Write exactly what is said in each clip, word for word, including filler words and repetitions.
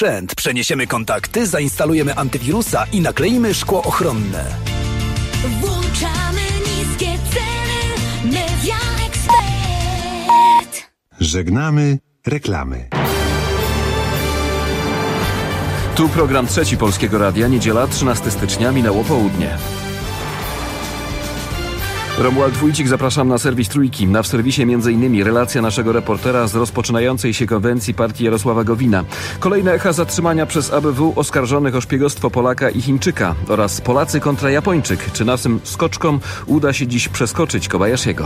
sprzęt, przeniesiemy kontakty, zainstalujemy antywirusa i nakleimy szkło ochronne. Włączamy niskie ceny, Media Expert. Żegnamy reklamy. Tu program Trzeci Polskiego Radia, niedziela trzynastego stycznia, minęło południe. Romuald Wójcik, zapraszam na serwis Trójki. Na w serwisie m.in. relacja naszego reportera z rozpoczynającej się konwencji partii Jarosława Gowina. Kolejne echa zatrzymania przez A B W oskarżonych o szpiegostwo Polaka i Chińczyka oraz Polacy kontra Japończyk. Czy naszym skoczkom uda się dziś przeskoczyć Kobayashiego?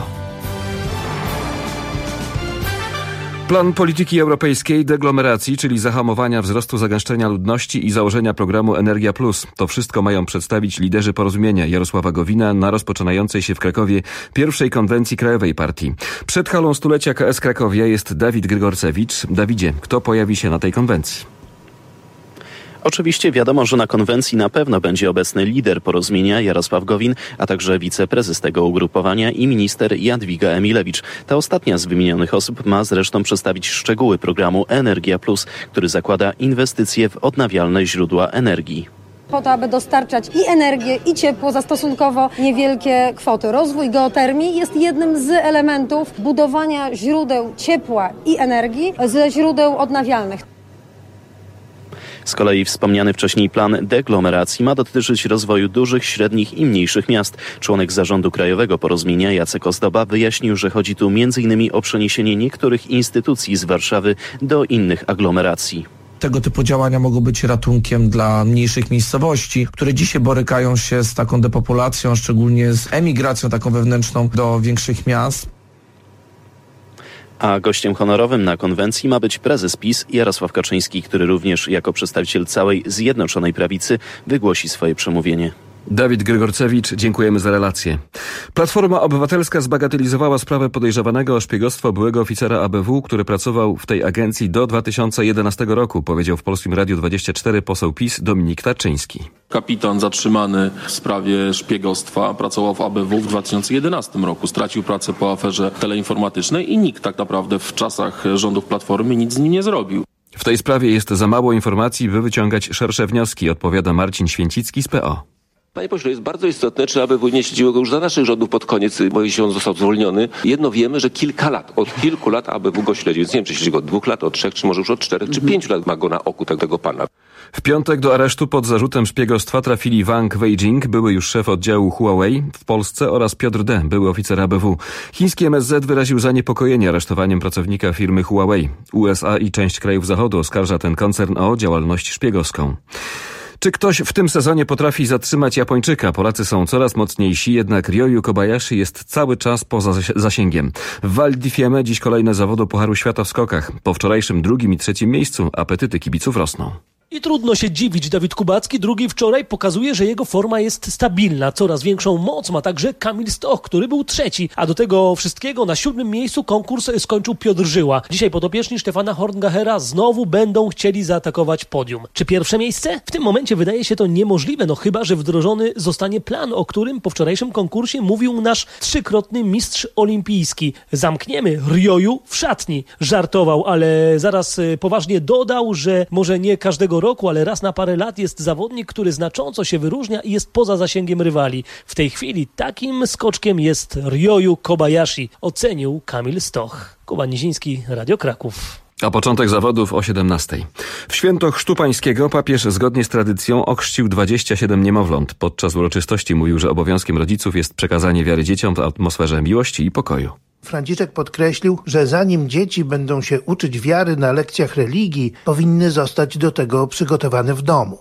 Plan polityki europejskiej deglomeracji, czyli zahamowania wzrostu zagęszczenia ludności i założenia programu Energia Plus. To wszystko mają przedstawić liderzy porozumienia Jarosława Gowina na rozpoczynającej się w Krakowie pierwszej konwencji Krajowej Partii. Przed halą stulecia K S Krakowia jest Dawid Grygorcewicz. Dawidzie, kto pojawi się na tej konwencji? Oczywiście wiadomo, że na konwencji na pewno będzie obecny lider porozumienia Jarosław Gowin, a także wiceprezes tego ugrupowania i minister Jadwiga Emilewicz. Ta ostatnia z wymienionych osób ma zresztą przedstawić szczegóły programu Energia Plus, który zakłada inwestycje w odnawialne źródła energii. Po to, aby dostarczać i energię, i ciepło za stosunkowo niewielkie kwoty. Rozwój geotermii jest jednym z elementów budowania źródeł ciepła i energii ze źródeł odnawialnych. Z kolei wspomniany wcześniej plan deglomeracji ma dotyczyć rozwoju dużych, średnich i mniejszych miast. Członek zarządu Krajowego Porozumienia Jacek Ozdoba wyjaśnił, że chodzi tu między innymi o przeniesienie niektórych instytucji z Warszawy do innych aglomeracji. Tego typu działania mogą być ratunkiem dla mniejszych miejscowości, które dzisiaj borykają się z taką depopulacją, szczególnie z emigracją taką wewnętrzną do większych miast. A gościem honorowym na konwencji ma być prezes PiS Jarosław Kaczyński, który również jako przedstawiciel całej Zjednoczonej Prawicy wygłosi swoje przemówienie. Dawid Grygorcewicz, dziękujemy za relację. Platforma Obywatelska zbagatelizowała sprawę podejrzewanego o szpiegostwo byłego oficera A B W, który pracował w tej agencji do dwa tysiące jedenastego roku, powiedział w Polskim Radiu dwadzieścia cztery poseł PiS Dominik Tarczyński. Kapitan zatrzymany w sprawie szpiegostwa pracował w A B W w dwa tysiące jedenastym roku. Stracił pracę po aferze teleinformatycznej i nikt tak naprawdę w czasach rządów Platformy nic z nim nie zrobił. W tej sprawie jest za mało informacji, by wyciągać szersze wnioski, odpowiada Marcin Święcicki z P O. Panie pośle, jest bardzo istotne, czy A B W nie śledziło go już za naszych rządów pod koniec, bo jeśli on został zwolniony. Jedno wiemy, że kilka lat, od kilku lat A B W go śledzi. Więc nie wiem, czy śledzi go od dwóch lat, od trzech, czy może już od czterech, czy pięciu lat ma go na oku tego pana. W piątek do aresztu pod zarzutem szpiegostwa trafili Wang Weijing, były już szef oddziału Huawei w Polsce, oraz Piotr D., były oficer A B W. Chiński M S Z wyraził zaniepokojenie aresztowaniem pracownika firmy Huawei. U S A i część krajów Zachodu oskarża ten koncern o działalność szpiegowską. Czy ktoś w tym sezonie potrafi zatrzymać Japończyka? Polacy są coraz mocniejsi, jednak Ryoyu Kobayashi jest cały czas poza zasięgiem. W Val di Fiemme dziś kolejne zawody Pucharu Świata w skokach. Po wczorajszym drugim i trzecim miejscu apetyty kibiców rosną. I trudno się dziwić, Dawid Kubacki, drugi wczoraj, pokazuje, że jego forma jest stabilna. Coraz większą moc ma także Kamil Stoch, który był trzeci, a do tego wszystkiego na siódmym miejscu konkurs skończył Piotr Żyła. Dzisiaj podopieczni Stefana Horngachera znowu będą chcieli zaatakować podium. Czy pierwsze miejsce? W tym momencie wydaje się to niemożliwe, no chyba że wdrożony zostanie plan, o którym po wczorajszym konkursie mówił nasz trzykrotny mistrz olimpijski. Zamkniemy Ryoyu w szatni. Żartował, ale zaraz poważnie dodał, że może nie każdego roku, ale raz na parę lat jest zawodnik, który znacząco się wyróżnia i jest poza zasięgiem rywali. W tej chwili takim skoczkiem jest Ryoyu Kobayashi, ocenił Kamil Stoch. Kuba Niziński, Radio Kraków. A początek zawodów o siedemnastej. W święto Chrztu Pańskiego papież zgodnie z tradycją ochrzcił dwadzieścia siedem niemowląt. Podczas uroczystości mówił, że obowiązkiem rodziców jest przekazanie wiary dzieciom w atmosferze miłości i pokoju. Franciszek podkreślił, że zanim dzieci będą się uczyć wiary na lekcjach religii, powinny zostać do tego przygotowane w domu.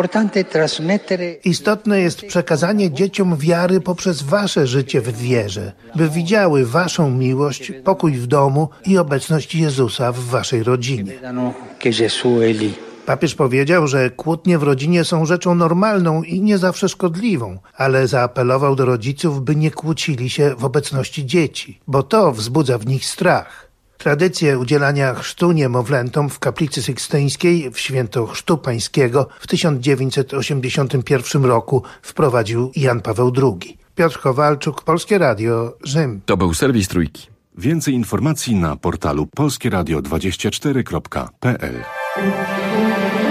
Istotne jest przekazanie dzieciom wiary poprzez wasze życie w wierze, by widziały waszą miłość, pokój w domu i obecność Jezusa w waszej rodzinie. Papież powiedział, że kłótnie w rodzinie są rzeczą normalną i nie zawsze szkodliwą, ale zaapelował do rodziców, by nie kłócili się w obecności dzieci, bo to wzbudza w nich strach. Tradycję udzielania chrztu niemowlętom w kaplicy sykstyńskiej w święto Chrztu Pańskiego w tysiąc dziewięćset osiemdziesiątym pierwszym roku wprowadził Jan Paweł drugi. Piotr Kowalczuk, Polskie Radio, Rzym. To był serwis Trójki. Więcej informacji na portalu polskieradio dwadzieścia cztery kropka p l.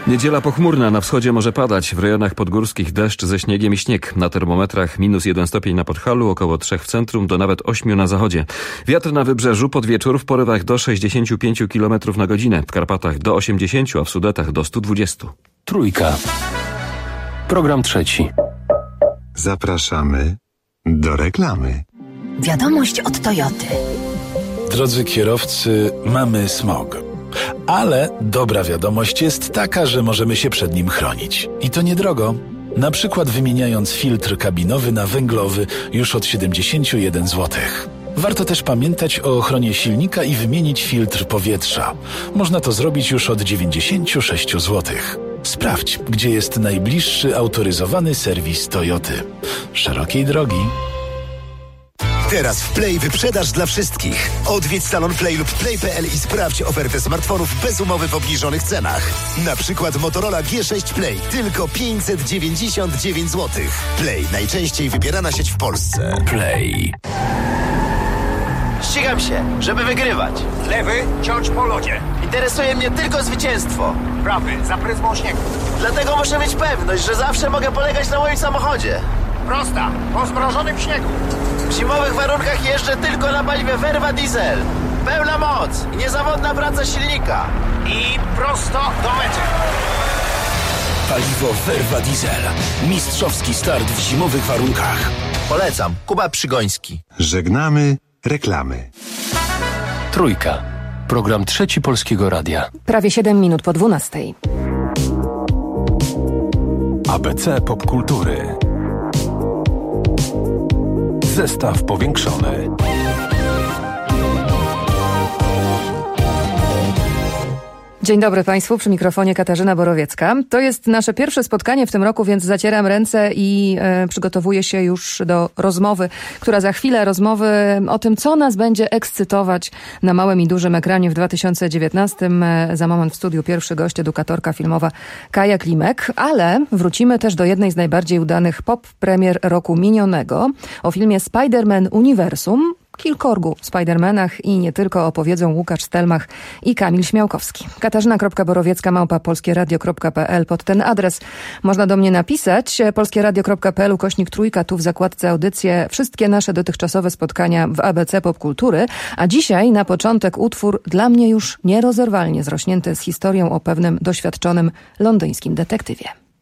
Niedziela pochmurna, na wschodzie może padać, w rejonach podgórskich deszcz ze śniegiem i śnieg. Na termometrach minus jeden stopień na Podhalu, około trzech w centrum, do nawet ośmiu na zachodzie. Wiatr na wybrzeżu pod wieczór w porywach do sześćdziesięciu pięciu kilometrów na godzinę, w Karpatach do osiemdziesięciu, a w Sudetach do stu dwudziestu. Trójka. Program trzeci. Zapraszamy do reklamy. Wiadomość od Toyoty. Drodzy kierowcy, mamy smog. Ale dobra wiadomość jest taka, że możemy się przed nim chronić. I to niedrogo. Na przykład wymieniając filtr kabinowy na węglowy już od siedemdziesiąt jeden złotych. Warto też pamiętać o ochronie silnika i wymienić filtr powietrza. Można to zrobić już od dziewięćdziesiąt sześć złotych. Sprawdź, gdzie jest najbliższy autoryzowany serwis Toyoty. Szerokiej drogi. Teraz w Play wyprzedaż dla wszystkich. Odwiedź salon Play lub play kropka p l i sprawdź ofertę smartfonów bez umowy w obniżonych cenach. Na przykład Motorola G sześć Play, tylko pięćset dziewięćdziesiąt dziewięć złotych. Play, najczęściej wybierana sieć w Polsce. Play. Ścigam się, żeby wygrywać. Lewy, ciąć po lodzie. Interesuje mnie tylko zwycięstwo. Prawy, za pryzmą śniegu. Dlatego muszę mieć pewność, że zawsze mogę polegać na moim samochodzie. Prosta, po zmrożonym śniegu. W zimowych warunkach jeżdżę tylko na paliwie Verva Diesel. Pełna moc i niezawodna praca silnika. I prosto do mety. Paliwo Verva Diesel. Mistrzowski start w zimowych warunkach. Polecam. Kuba Przygoński. Żegnamy reklamy. Trójka. Program trzeci Polskiego Radia. Prawie siedem minut po dwunastej. A B C Popkultury. Zestaw powiększony. Dzień dobry Państwu, przy mikrofonie Katarzyna Borowiecka. To jest nasze pierwsze spotkanie w tym roku, więc zacieram ręce i e, przygotowuję się już do rozmowy, która za chwilę, rozmowy o tym, co nas będzie ekscytować na małym i dużym ekranie w dwa tysiące dziewiętnastym. E, za moment w studiu pierwszy gość, edukatorka filmowa Kaja Klimek, ale wrócimy też do jednej z najbardziej udanych pop premier roku minionego. O filmie Spider-Man Uniwersum. Kilkorgu Spidermanach i nie tylko opowiedzą Łukasz Stelmach i Kamil Śmiałkowski. Katarzyna.borowiecka małpa polskieradio kropka p l. Pod ten adres można do mnie napisać. polskieradio kropka p l ukośnik trójka, tu w zakładce audycje wszystkie nasze dotychczasowe spotkania w A B C Popkultury. A dzisiaj na początek utwór dla mnie już nierozerwalnie zrośnięty z historią o pewnym doświadczonym londyńskim detektywie.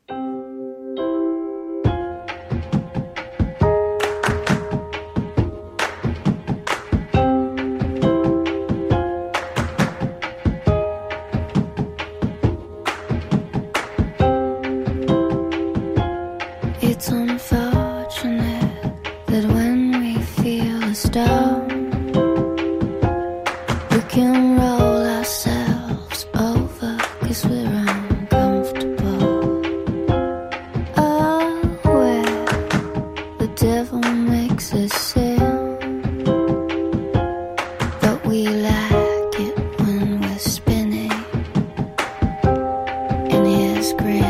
It's unfortunate that when we feel down, we can roll ourselves over 'cause we're uncomfortable. Oh, where the devil makes us sin, but we like it when we're spinning in his grin.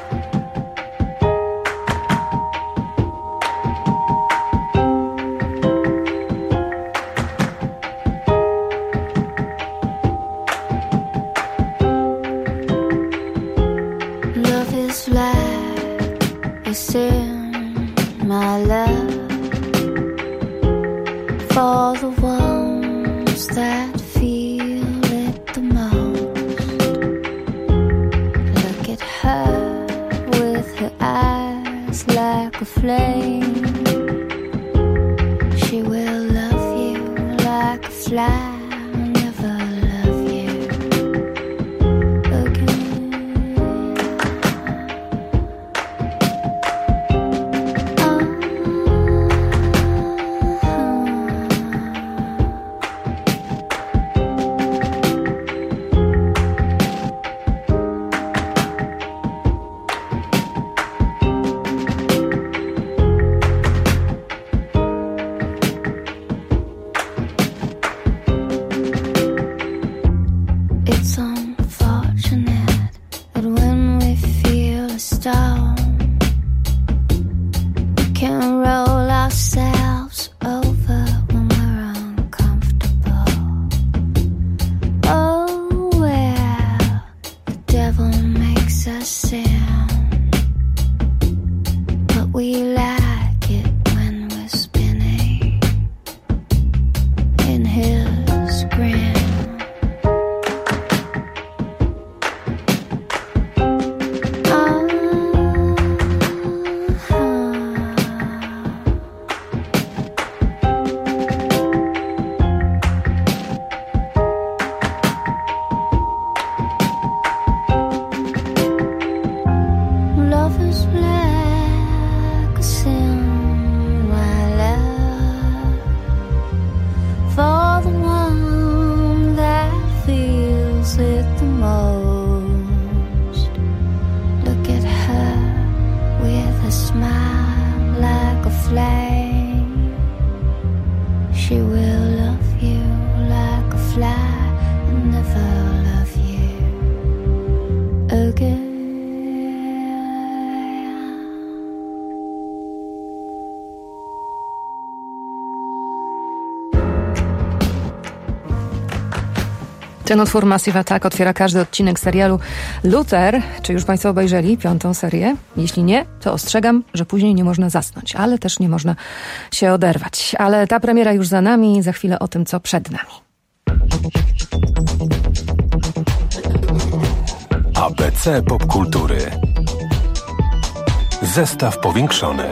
My love for the ones that feel it the most. Look at her with her eyes like a flame. She will love you like a fly. feels it the most. Look at her with a smile like a flame. She will love you like a fly and never love you again. Ten utwór Massive Attack otwiera każdy odcinek serialu Luther. Czy już Państwo obejrzeli piątą serię? Jeśli nie, to ostrzegam, że później nie można zasnąć, ale też nie można się oderwać. Ale ta premiera już za nami, za chwilę o tym, co przed nami. A B C Popkultury. Zestaw powiększony.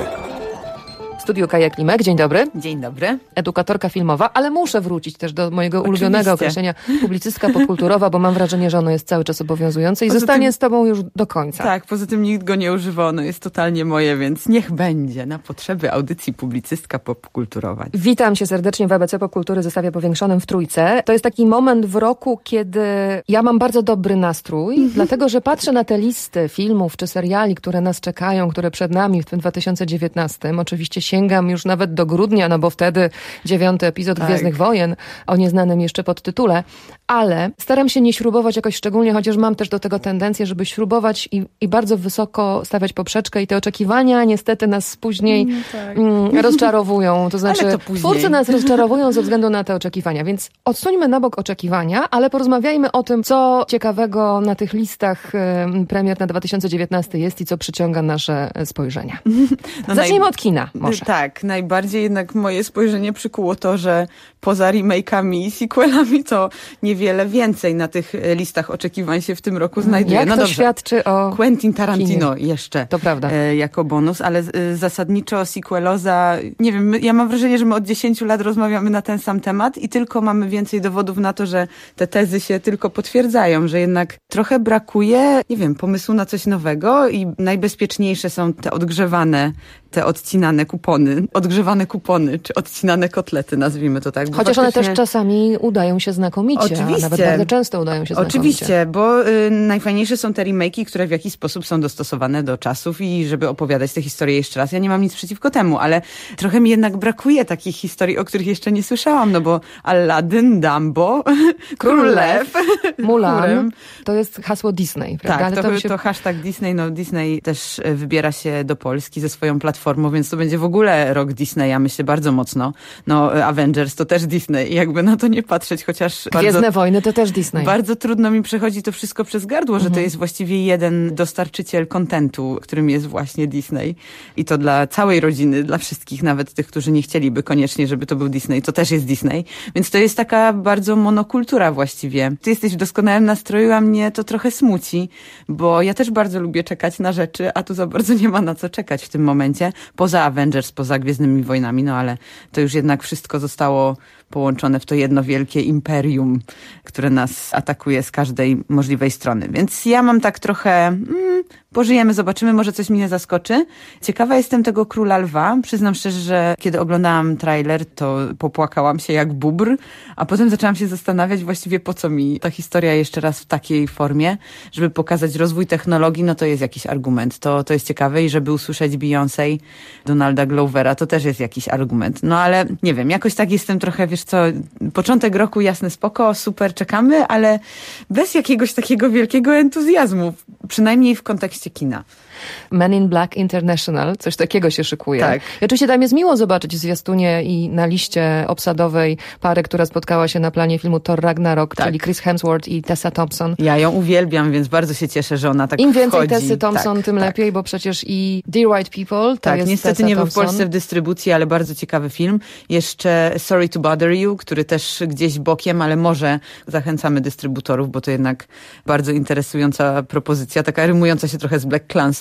W studiu Kaja Klimek, dzień dobry. Dzień dobry. Edukatorka filmowa, ale muszę wrócić też do mojego Oczywiście. ulubionego określenia publicystka popkulturowa, bo mam wrażenie, że ono jest cały czas obowiązujące i Poza zostanie tym, z tobą już do końca. Tak, poza tym nikt go nie używa, ono jest totalnie moje, więc niech będzie na potrzeby audycji publicystka popkulturowa. Witam cię serdecznie w A B C Popkultury zestawie powiększonym w Trójce. To jest taki moment w roku, kiedy ja mam bardzo dobry nastrój, mm-hmm. dlatego, że patrzę na te listy filmów czy seriali, które nas czekają, które przed nami w tym dwa tysiące dziewiętnastym. Oczywiście sięgam już nawet do grudnia, no bo wtedy dziewiąty epizod tak. Gwiezdnych Wojen o nieznanym jeszcze podtytule, ale staram się nie śrubować jakoś szczególnie, chociaż mam też do tego tendencję, żeby śrubować i, i bardzo wysoko stawiać poprzeczkę i te oczekiwania niestety nas później mm, tak. mm, rozczarowują. To znaczy to twórcy nas rozczarowują ze względu na te oczekiwania, więc odsuńmy na bok oczekiwania, ale porozmawiajmy o tym, co ciekawego na tych listach y, premier na dwa tysiące dziewiętnasty jest i co przyciąga nasze spojrzenia. No Zacznijmy naj... od kina może. Tak, najbardziej jednak moje spojrzenie przykuło to, że poza remake'ami i sequelami to niewiele więcej na tych listach oczekiwań się w tym roku znajduje. Jak no to dobrze. świadczy o Quentin Tarantino kinie. Jeszcze. To prawda. E, jako bonus, ale e, zasadniczo sequeloza, nie wiem, my, ja mam wrażenie, że my od dziesięciu lat rozmawiamy na ten sam temat i tylko mamy więcej dowodów na to, że te tezy się tylko potwierdzają, że jednak trochę brakuje, nie wiem, pomysłu na coś nowego i najbezpieczniejsze są te odgrzewane, te odcinane kupony, odgrzewane kupony, czy odcinane kotlety, nazwijmy to tak. Chociaż faktycznie... one też czasami udają się znakomicie, Oczywiście. a nawet bardzo często udają się znakomicie. Oczywiście, bo y, najfajniejsze są te remake'i, które w jakiś sposób są dostosowane do czasów i żeby opowiadać tę historię jeszcze raz. Ja nie mam nic przeciwko temu, ale trochę mi jednak brakuje takich historii, o których jeszcze nie słyszałam, no bo Aladdin, Dumbo, Król Lew, Mulan, to jest hasło Disney, prawda? Tak, ale to, to, się... to hashtag Disney, no Disney też wybiera się do Polski ze swoją platformą, więc to będzie w ogóle rok Disneya, myślę, bardzo mocno. No Avengers to też Disney i jakby na to nie patrzeć, chociaż Gwiezdne bardzo, Wojny to też Disney. Bardzo trudno mi przechodzi to wszystko przez gardło, mhm. że to jest właściwie jeden dostarczyciel kontentu, którym jest właśnie Disney. I to dla całej rodziny, dla wszystkich, nawet tych, którzy nie chcieliby koniecznie, żeby to był Disney, to też jest Disney. Więc to jest taka bardzo monokultura właściwie. Ty jesteś w doskonałym nastroju, a mnie to trochę smuci, bo ja też bardzo lubię czekać na rzeczy, a tu za bardzo nie ma na co czekać w tym momencie. Poza Avengers, poza Gwiezdnymi Wojnami, no ale to już jednak wszystko zostało połączone w to jedno wielkie imperium, które nas atakuje z każdej możliwej strony. Więc ja mam tak trochę, mm, pożyjemy, zobaczymy, może coś mnie zaskoczy. Ciekawa jestem tego Króla Lwa. Przyznam szczerze, że kiedy oglądałam trailer, to popłakałam się jak bóbr, a potem zaczęłam się zastanawiać właściwie po co mi ta historia jeszcze raz w takiej formie, żeby pokazać rozwój technologii, no to jest jakiś argument. To, to jest ciekawe i żeby usłyszeć Beyoncé, Donalda Glovera, to też jest jakiś argument. No ale nie wiem, jakoś tak jestem trochę, wiesz co, początek roku jasne spoko, super, czekamy, ale bez jakiegoś takiego wielkiego entuzjazmu, przynajmniej w kontekście kina. Men in Black International, coś takiego się szykuje. Tak. I oczywiście tam jest miło zobaczyć w zwiastunie i na liście obsadowej parę, która spotkała się na planie filmu Thor Ragnarok, tak. czyli Chris Hemsworth i Tessa Thompson. Ja ją uwielbiam, więc bardzo się cieszę, że ona tak Im więcej wchodzi. Tessy Thompson, tak, tym tak. lepiej, bo przecież i Dear White People to tak, jest niestety Tessa nie był w Thompson. Polsce w dystrybucji, ale bardzo ciekawy film. Jeszcze Sorry to Bother You, który też gdzieś bokiem, ale może zachęcamy dystrybutorów, bo to jednak bardzo interesująca propozycja, taka rymująca się trochę z Black Klansman.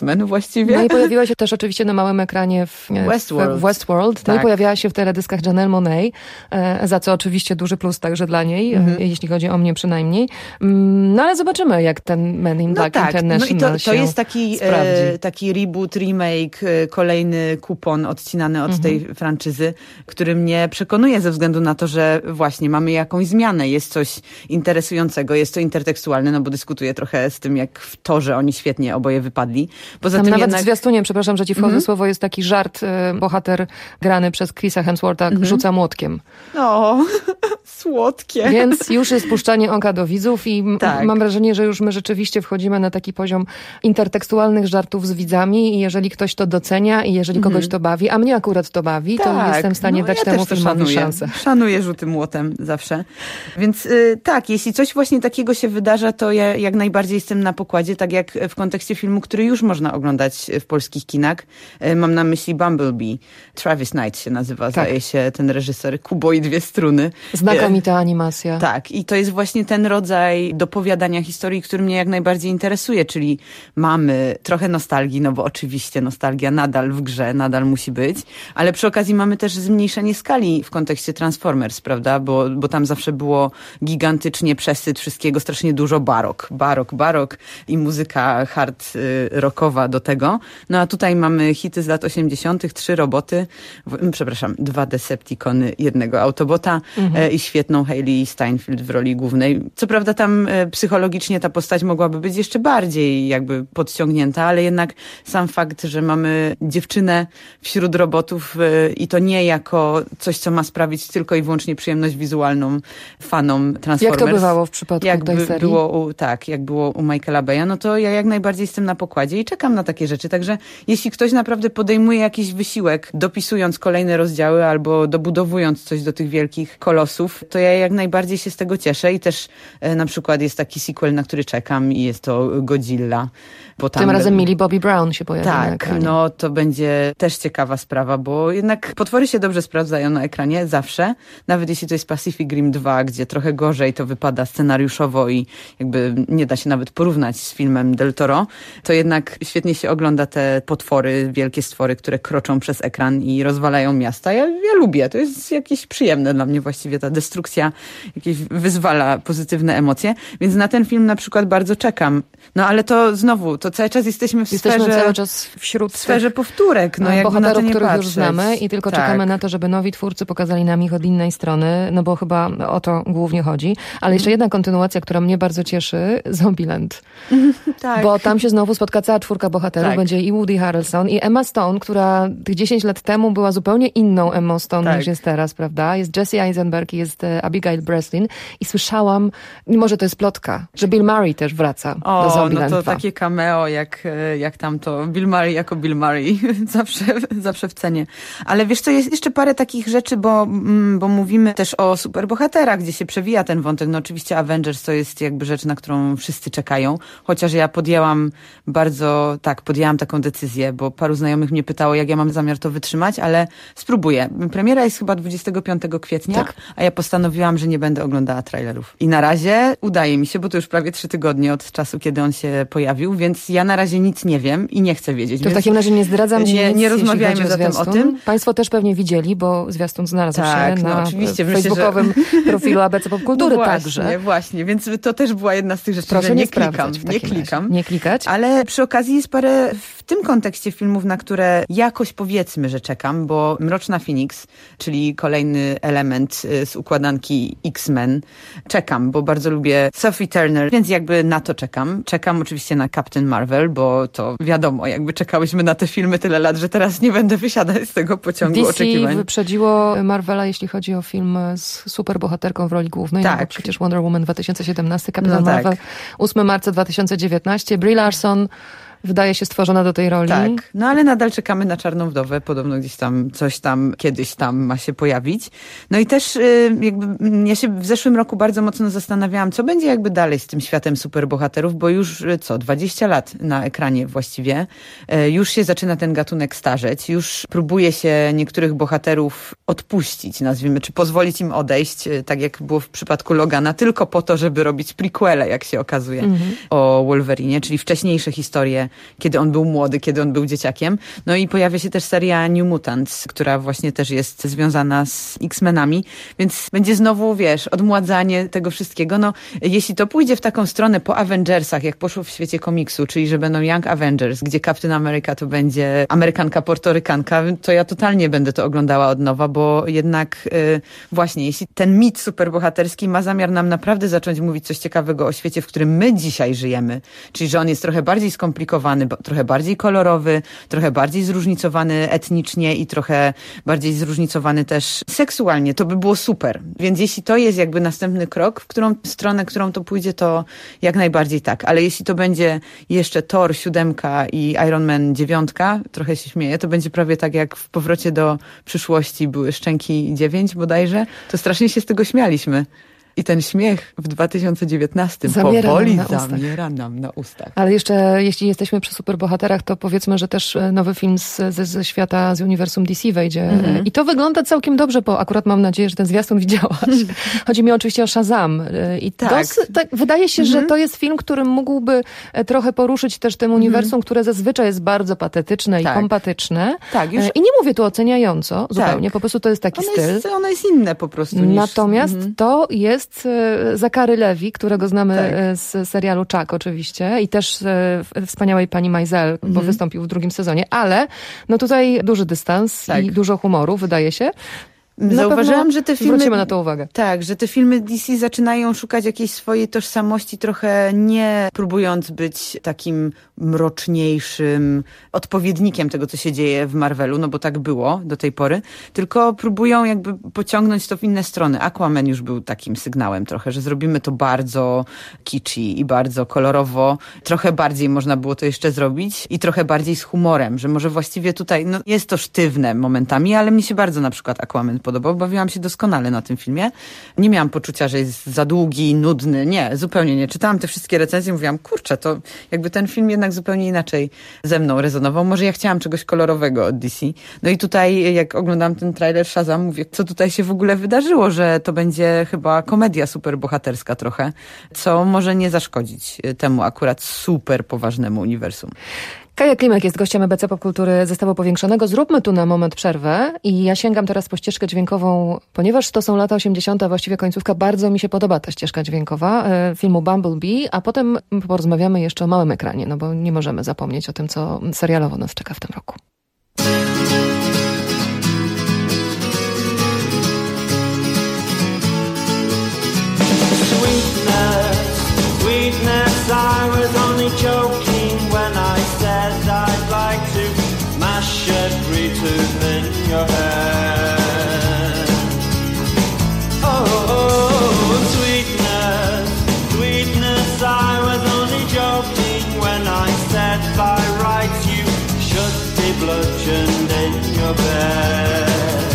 X-Men właściwie. No i pojawiła się też oczywiście na małym ekranie w Westworld. W Westworld. No tak. I pojawiała się w teledyskach Janelle Monáe, za co oczywiście duży plus także dla niej, mhm. jeśli chodzi o mnie przynajmniej. No ale zobaczymy, jak ten Men in Black no tak. International no i to, to jest taki, e, taki reboot, remake, kolejny kupon odcinany od mhm. tej franczyzy, który mnie przekonuje ze względu na to, że właśnie mamy jakąś zmianę, jest coś interesującego, jest to intertekstualne, no bo dyskutuję trochę z tym, jak w Torze oni świetnie oboje wypadli. Poza Tam tym nawet jednak... w zwiastunie, przepraszam, że ci wchodzę mm-hmm. słowo, jest taki żart, y, bohater grany przez Chrisa Hemswortha mm-hmm. rzuca młotkiem. O, słodkie. Więc już jest puszczanie oka do widzów i tak. mam wrażenie, że już my rzeczywiście wchodzimy na taki poziom intertekstualnych żartów z widzami i jeżeli ktoś to docenia i jeżeli kogoś mm-hmm. to bawi, a mnie akurat to bawi, tak. to jestem w stanie no, dać ja temu filmowi szanuję. szansę. Szanuję rzuty młotem zawsze. Więc y, tak, jeśli coś właśnie takiego się wydarza, to ja jak najbardziej jestem na pokładzie, tak jak w kontekście filmu, który już można oglądać w polskich kinach. Y, mam na myśli Bumblebee. Travis Knight się nazywa, tak. zdaje się, ten reżyser. Kubo i dwie struny. Znakomita animacja. Tak. I to jest właśnie ten rodzaj dopowiadania historii, który mnie jak najbardziej interesuje, czyli mamy trochę nostalgii, no bo oczywiście nostalgia nadal w grze, nadal musi być, ale przy okazji mamy też zmniejszenie skali w kontekście Transformers, prawda? Bo, bo tam zawsze było gigantycznie przesyt wszystkiego, strasznie dużo barok, barok, barok i muzyka hard y, rockowa do tego. No a tutaj mamy hity z lat osiemdziesiątych, trzy roboty, w, przepraszam, dwa Decepticony, jednego Autobota mhm. y, i świetną Hayley Steinfeld w roli głównej. Co prawda tam y, psychologicznie ta postać mogłaby być jeszcze bardziej jakby podciągnięta, ale jednak sam fakt, że mamy dziewczynę wśród robotów y, i to nie jako coś, co ma sprawić tylko i wyłącznie przyjemność wizualną fanom Transformers. Jak to bywało w przypadku jak tej by serii? Było u, tak, jak było u Michaela Baya, no to ja jak najbardziej jestem na pokładzie i czekam na takie rzeczy. Także jeśli ktoś naprawdę podejmuje jakiś wysiłek, dopisując kolejne rozdziały albo dobudowując coś do tych wielkich kolosów, to ja jak najbardziej się z tego cieszę i też e, na przykład jest taki sequel, na który czekam i jest to Godzilla. Bo tam Tym razem Millie Bobby Brown się pojawi tak, na ekranie. No to będzie też ciekawa sprawa, bo jednak potwory się dobrze sprawdzają na ekranie zawsze, nawet jeśli to jest Pacific Rim dwa, gdzie trochę gorzej to wypada scenariuszowo i jakby nie da się nawet porównać z filmem Del Toro, to jednak świetnie się ogląda te potwory, wielkie stwory, które kroczą przez ekran i rozwalają miasta. Ja, ja lubię, to jest jakieś przyjemne dla mnie właściwie, ta destrukcja jakieś wyzwala pozytywne emocje, więc na ten film na przykład bardzo czekam. No ale to znowu, to cały czas jesteśmy w jesteśmy sferze... cały czas wśród w sferze powtórek, no jakby bohaterów, na to nie których patrzeć. już znamy i tylko tak. czekamy na to, żeby nowi twórcy pokazali nam ich od innej strony, no bo chyba o to głównie chodzi. Ale jeszcze jedna kontynuacja, która mnie bardzo cieszy, Zombieland. tak. Bo tam się znowu spotka cała czwórka bohaterów. Tak. Będzie i Woody Harrelson, i Emma Stone, która tych dziesięć lat temu była zupełnie inną Emmą Stone tak. niż jest teraz, prawda? Jest Jesse Eisenberg i jest Abigail Breslin. I słyszałam, może to jest plotka, że Bill Murray też wraca o, do Zombieland no to dwa. takie cameo, jak, jak tam to Bill Murray jako Bill Murray. zawsze, zawsze w cenie. Ale wiesz co, jest jeszcze parę takich rzeczy, bo, bo mówimy też o superbohaterach, gdzie się przewija ten wątek. No oczywiście Avengers to jest jakby rzecz, na którą wszyscy czekają. Chociaż ja podjęłam bardzo, tak, podjęłam taką decyzję, bo paru znajomych mnie pytało, jak ja mam zamiar to wytrzymać, ale spróbuję. Premiera jest chyba dwudziestego piątego kwietnia, tak. a ja postanowiłam, że nie będę oglądała trailerów. I na razie udaje mi się, bo to już prawie trzy tygodnie od czasu, kiedy on się pojawił, więc ja na razie nic nie wiem i nie chcę wiedzieć. To w takim razie nie zdradzam nie, nic, nie rozmawiajmy o zatem o tym. Państwo też pewnie widzieli, bo zwiastun znalazł tak, się no, na oczywiście. facebookowym Myślę, że... profilu A B C Popkultury no właśnie, także. Właśnie, więc to też była jedna z tych rzeczy, Proszę że nie, nie klikam. Nie klikam. Razie. Nie klikać. Ale przy okazji jest parę w tym kontekście filmów, na które jakoś powiedzmy, że czekam, bo Mroczna Phoenix, czyli kolejny element z układanki X-Men, czekam, bo bardzo lubię Sophie Turner, więc jakby na to czekam. Czekam oczywiście na Captain Marvel, bo to wiadomo, jakby czekałyśmy na te filmy tyle lat, że teraz nie będę wysiadać z tego pociągu D C oczekiwań. D C wyprzedziło Marvela, jeśli chodzi o film z superbohaterką w roli głównej. Tak. No bo przecież Wonder Woman dwa tysiące siedemnaście, Captain no Marvel tak. ósmego marca dwa tysiące dziewiętnaście, Brie Larson wydaje się stworzona do tej roli. Tak, no ale nadal czekamy na Czarną Wdowę, podobno gdzieś tam, coś tam, kiedyś tam ma się pojawić. No i też y, jakby ja się w zeszłym roku bardzo mocno zastanawiałam, co będzie jakby dalej z tym światem superbohaterów, bo już co, dwadzieścia lat na ekranie właściwie, y, już się zaczyna ten gatunek starzeć, już próbuje się niektórych bohaterów odpuścić, nazwijmy, czy pozwolić im odejść, y, tak jak było w przypadku Logana, tylko po to, żeby robić prequele, jak się okazuje, mhm. o Wolverinie, czyli wcześniejsze historie właśnie, kiedy on był młody, kiedy on był dzieciakiem. No i pojawia się też seria New Mutants, która właśnie też jest związana z X-Menami, więc będzie znowu, wiesz, odmładzanie tego wszystkiego. No, jeśli to pójdzie w taką stronę po Avengersach, jak poszło w świecie komiksu, czyli że będą Young Avengers, gdzie Captain America to będzie Amerykanka, Portorykanka, to ja totalnie będę to oglądała od nowa, bo jednak yy, właśnie, jeśli ten mit superbohaterski ma zamiar nam naprawdę zacząć mówić coś ciekawego o świecie, w którym my dzisiaj żyjemy, czyli że on jest trochę bardziej skomplikowany, trochę bardziej kolorowy, trochę bardziej zróżnicowany etnicznie i trochę bardziej zróżnicowany też seksualnie, to by było super. Więc jeśli to jest jakby następny krok, w którą stronę, którą to pójdzie, to jak najbardziej tak. Ale jeśli to będzie jeszcze Thor siódemka i Iron Man dziewiątka, trochę się śmieję, to będzie prawie tak jak w Powrocie do przyszłości były Szczęki dziewięć bodajże, to strasznie się z tego śmialiśmy. I ten śmiech w dwa tysiące dziewiętnastym zamiera powoli nam na zamiera ustach. nam na ustach. Ale jeszcze, jeśli jesteśmy przy superbohaterach, to powiedzmy, że też nowy film z, ze, ze świata, z uniwersum D C wejdzie. Mm-hmm. I to wygląda całkiem dobrze, bo akurat mam nadzieję, że ten zwiastun widziałaś. Chodzi mi oczywiście o Shazam. I tak. Dos, tak wydaje się, mm-hmm. że to jest film, który mógłby trochę poruszyć też tym uniwersum, mm-hmm. które zazwyczaj jest bardzo patetyczne tak. i pompatyczne. Tak, już... I nie mówię tu oceniająco zupełnie, tak. po prostu to jest taki ono styl. Jest, ono jest inne po prostu. Niż... Natomiast mm-hmm. to jest Zachary Levi, którego znamy tak. z serialu Chuck oczywiście i też wspaniałej pani Maisel, mm-hmm. bo wystąpił w drugim sezonie, ale no tutaj duży dystans tak. i dużo humoru, wydaje się. Na Zauważyłam, że te filmy... Zwrócimy na to uwagę. Tak, że te filmy D C zaczynają szukać jakiejś swojej tożsamości, trochę nie próbując być takim mroczniejszym odpowiednikiem tego, co się dzieje w Marvelu, no bo tak było do tej pory, tylko próbują jakby pociągnąć to w inne strony. Aquaman już był takim sygnałem trochę, że zrobimy to bardzo kitschy i bardzo kolorowo. Trochę bardziej można było to jeszcze zrobić i trochę bardziej z humorem, że może właściwie tutaj, no jest to sztywne momentami, ale mnie się bardzo na przykład Aquaman podobał. Bawiłam się doskonale na tym filmie. Nie miałam poczucia, że jest za długi, nudny. Nie, zupełnie nie. Czytałam te wszystkie recenzje i mówiłam, kurczę, to jakby ten film jednak zupełnie inaczej ze mną rezonował. Może ja chciałam czegoś kolorowego od D C. No i tutaj, jak oglądam ten trailer Shazam, mówię, co tutaj się w ogóle wydarzyło, że to będzie chyba komedia superbohaterska trochę, co może nie zaszkodzić temu akurat super poważnemu uniwersum. Kaja Klimek jest gościem E B C Popkultury Zestawu Powiększonego. Zróbmy tu na moment przerwę i ja sięgam teraz po ścieżkę dźwiękową, ponieważ to są lata osiemdziesiąte, a właściwie końcówka. Bardzo mi się podoba ta ścieżka dźwiękowa e, filmu Bumblebee, a potem porozmawiamy jeszcze o małym ekranie, no bo nie możemy zapomnieć o tym, co serialowo nas czeka w tym roku. Sweetness, sweetness, I was only joking when I said I'd like to mash every tooth in your head. Oh, oh, sweetness, sweetness, I was only joking when I said by rights you should be bludgeoned in your bed.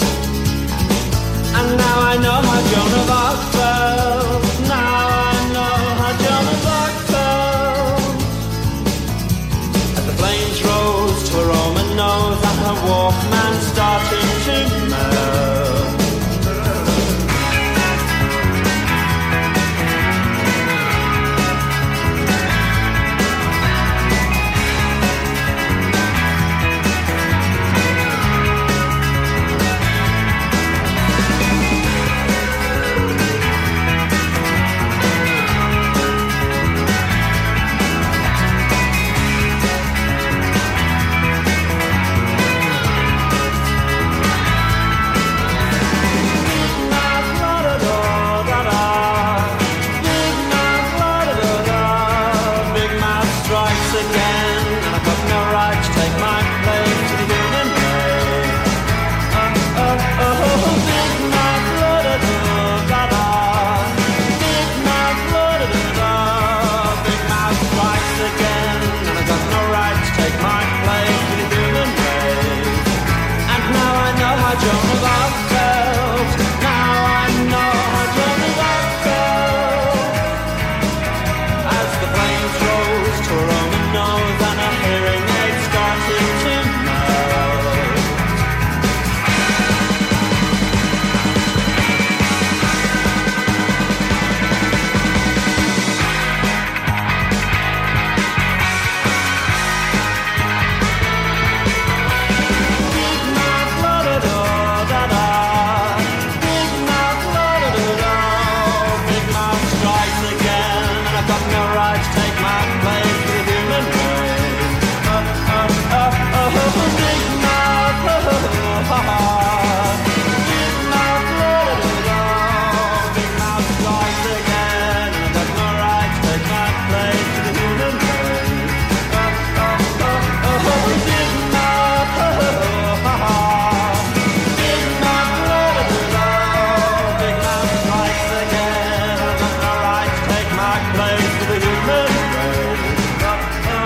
And now I know how Joan of Arc felt. Now I know how Joan of Arc felt. As the flames rose to a Roman nose and her Walkman started to melt. the human race.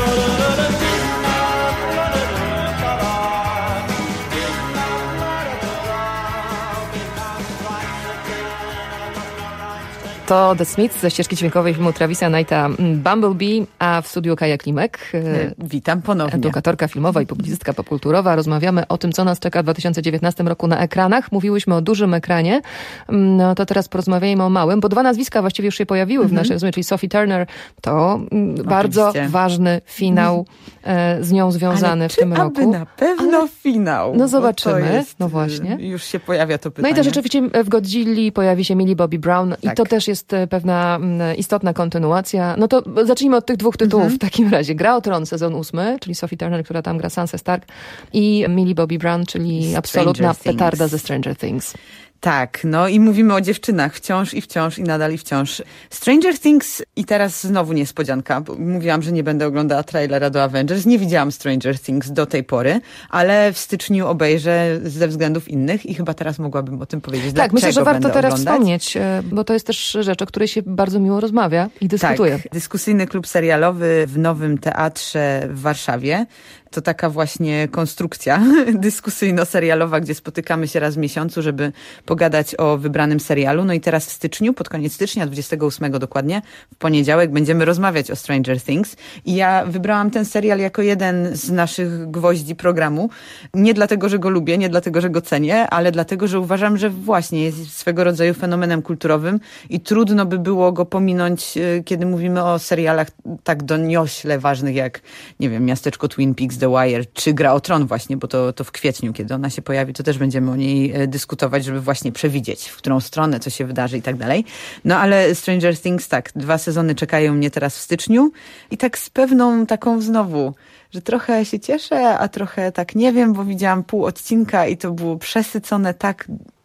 To The Smiths ze ścieżki dźwiękowej filmu Travisa Knighta Bumblebee, a w studiu Kaja Klimek. Witam ponownie. Edukatorka filmowa i publicystka popkulturowa. Rozmawiamy o tym, co nas czeka w dwa tysiące dziewiętnastym roku na ekranach. Mówiłyśmy o dużym ekranie. No to teraz porozmawiajmy o małym, bo dwa nazwiska właściwie już się pojawiły mm-hmm. w naszej rozmowie, czyli Sophie Turner. To Oczywiście. bardzo ważny finał mm. z nią związany Ale w tym czy roku. aby na pewno Ale... finał? No zobaczymy. Jest, no właśnie. Już się pojawia to pytanie. No i też rzeczywiście w Godzilli pojawi się Millie Bobby Brown tak. i to też jest pewna istotna kontynuacja. No to zacznijmy od tych dwóch tytułów mm-hmm. w takim razie. Gra o Tron sezon ósmy, czyli Sophie Turner, która tam gra Sansa Stark, i Millie Bobby Brown, czyli Stranger absolutna Things. petarda ze Stranger Things. Tak, no i mówimy o dziewczynach wciąż i wciąż i nadal i wciąż. Stranger Things i teraz znowu niespodzianka, bo mówiłam, że nie będę oglądała trailera do Avengers. Nie widziałam Stranger Things do tej pory, ale w styczniu obejrzę ze względów innych i chyba teraz mogłabym o tym powiedzieć. Tak, myślę, że warto teraz oglądać. wspomnieć, bo to jest też rzecz, o której się bardzo miło rozmawia i dyskutuje. Tak, dyskusyjny klub serialowy w Nowym Teatrze w Warszawie. To taka właśnie konstrukcja dyskusyjno-serialowa, gdzie spotykamy się raz w miesiącu, żeby pogadać o wybranym serialu. No i teraz w styczniu, pod koniec stycznia, dwudziestego ósmego dokładnie, w poniedziałek będziemy rozmawiać o Stranger Things. I ja wybrałam ten serial jako jeden z naszych gwoździ programu. Nie dlatego, że go lubię, nie dlatego, że go cenię, ale dlatego, że uważam, że właśnie jest swego rodzaju fenomenem kulturowym i trudno by było go pominąć, kiedy mówimy o serialach tak doniośle ważnych jak, nie wiem, Miasteczko Twin Peaks, The Wire, czy Gra o Tron właśnie, bo to, to w kwietniu, kiedy ona się pojawi, to też będziemy o niej dyskutować, żeby właśnie przewidzieć, w którą stronę, co się wydarzy i tak dalej. No ale Stranger Things, tak, dwa sezony czekają mnie teraz w styczniu i tak z pewną taką znowu, że trochę się cieszę, a trochę tak nie wiem, bo widziałam pół odcinka i to było przesycone tak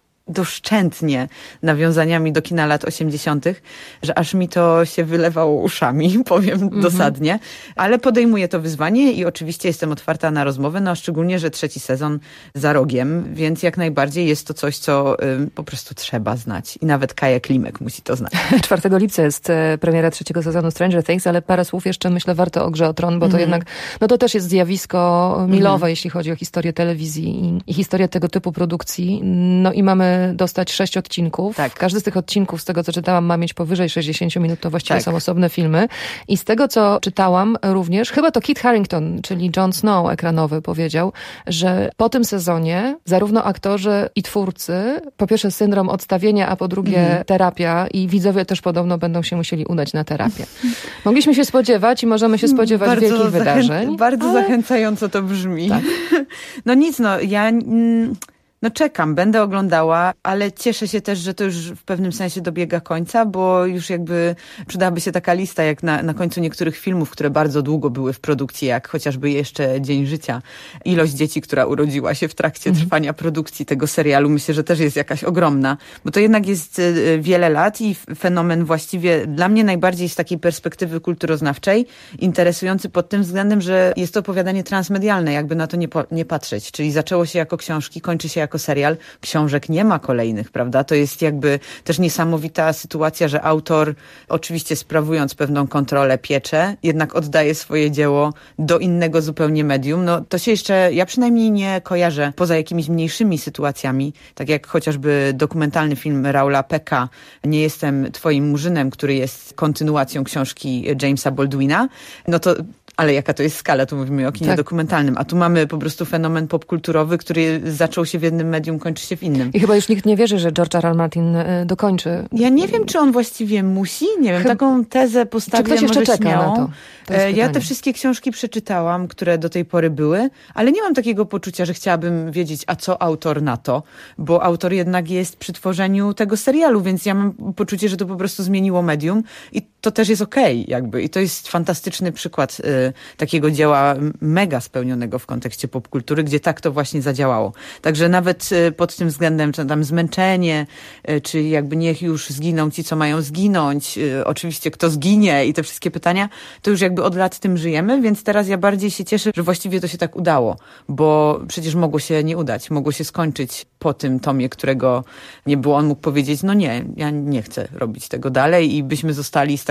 doszczętnie nawiązaniami do kina lat osiemdziesiątych, że aż mi to się wylewało uszami, powiem mm-hmm. dosadnie, ale podejmuję to wyzwanie i oczywiście jestem otwarta na rozmowę, no szczególnie, że trzeci sezon za rogiem, więc jak najbardziej jest to coś, co y, po prostu trzeba znać i nawet Kaja Klimek musi to znać. czwartego lipca jest premiera trzeciego sezonu Stranger Things, ale parę słów jeszcze myślę warto o Grze o Tron, bo mm-hmm. to jednak, no to też jest zjawisko milowe, mm-hmm. jeśli chodzi o historię telewizji i, i historię tego typu produkcji. No i mamy dostać sześć odcinków. Tak. Każdy z tych odcinków, z tego co czytałam, ma mieć powyżej sześćdziesiąt minut, to właściwie tak. są osobne filmy. I z tego co czytałam również, chyba to Kit Harington, czyli Jon Snow ekranowy, powiedział, że po tym sezonie zarówno aktorzy i twórcy, po pierwsze syndrom odstawienia, a po drugie mhm. terapia i widzowie też podobno będą się musieli udać na terapię. Mogliśmy się spodziewać i możemy się spodziewać bardzo wielkich zachę- wydarzeń. Bardzo ale... zachęcająco to brzmi. Tak. No nic, no ja... Mm... No czekam, będę oglądała, ale cieszę się też, że to już w pewnym sensie dobiega końca, bo już jakby przydałaby się taka lista, jak na, na końcu niektórych filmów, które bardzo długo były w produkcji, jak chociażby jeszcze Dzień Życia. Ilość dzieci, która urodziła się w trakcie mm. trwania produkcji tego serialu, myślę, że też jest jakaś ogromna, bo to jednak jest wiele lat i fenomen właściwie dla mnie najbardziej z takiej perspektywy kulturoznawczej interesujący pod tym względem, że jest to opowiadanie transmedialne, jakby na to nie, po, nie patrzeć. Czyli zaczęło się jako książki, kończy się jako serial, książek nie ma kolejnych, prawda? To jest jakby też niesamowita sytuacja, że autor, oczywiście sprawując pewną kontrolę, pieczę, jednak oddaje swoje dzieło do innego zupełnie medium. No to się jeszcze, ja przynajmniej nie kojarzę poza jakimiś mniejszymi sytuacjami, tak jak chociażby dokumentalny film Raula Pecka Nie jestem twoim murzynem, który jest kontynuacją książki Jamesa Baldwina, no to ale jaka to jest skala? Tu mówimy o kinie tak. dokumentalnym. A tu mamy po prostu fenomen popkulturowy, który zaczął się w jednym medium, kończy się w innym. I chyba już nikt nie wierzy, że George R. R. Martin dokończy. Ja nie wiem, czy on właściwie musi. Nie wiem, chyba... taką tezę postawię. Czy ktoś jeszcze może czeka śmiało. na to? To ja te wszystkie książki przeczytałam, które do tej pory były, ale nie mam takiego poczucia, że chciałabym wiedzieć, a co autor na to, bo autor jednak jest przy tworzeniu tego serialu, więc ja mam poczucie, że to po prostu zmieniło medium i to też jest okej, okay, jakby. I to jest fantastyczny przykład y, takiego dzieła mega spełnionego w kontekście popkultury, gdzie tak to właśnie zadziałało. Także nawet y, pod tym względem, czy tam zmęczenie, y, czy jakby niech już zginą ci, co mają zginąć, y, oczywiście kto zginie i te wszystkie pytania, to już jakby od lat tym żyjemy, więc teraz ja bardziej się cieszę, że właściwie to się tak udało, bo przecież mogło się nie udać, mogło się skończyć po tym tomie, którego nie było. On mógł powiedzieć, no nie, ja nie chcę robić tego dalej i byśmy zostali z taką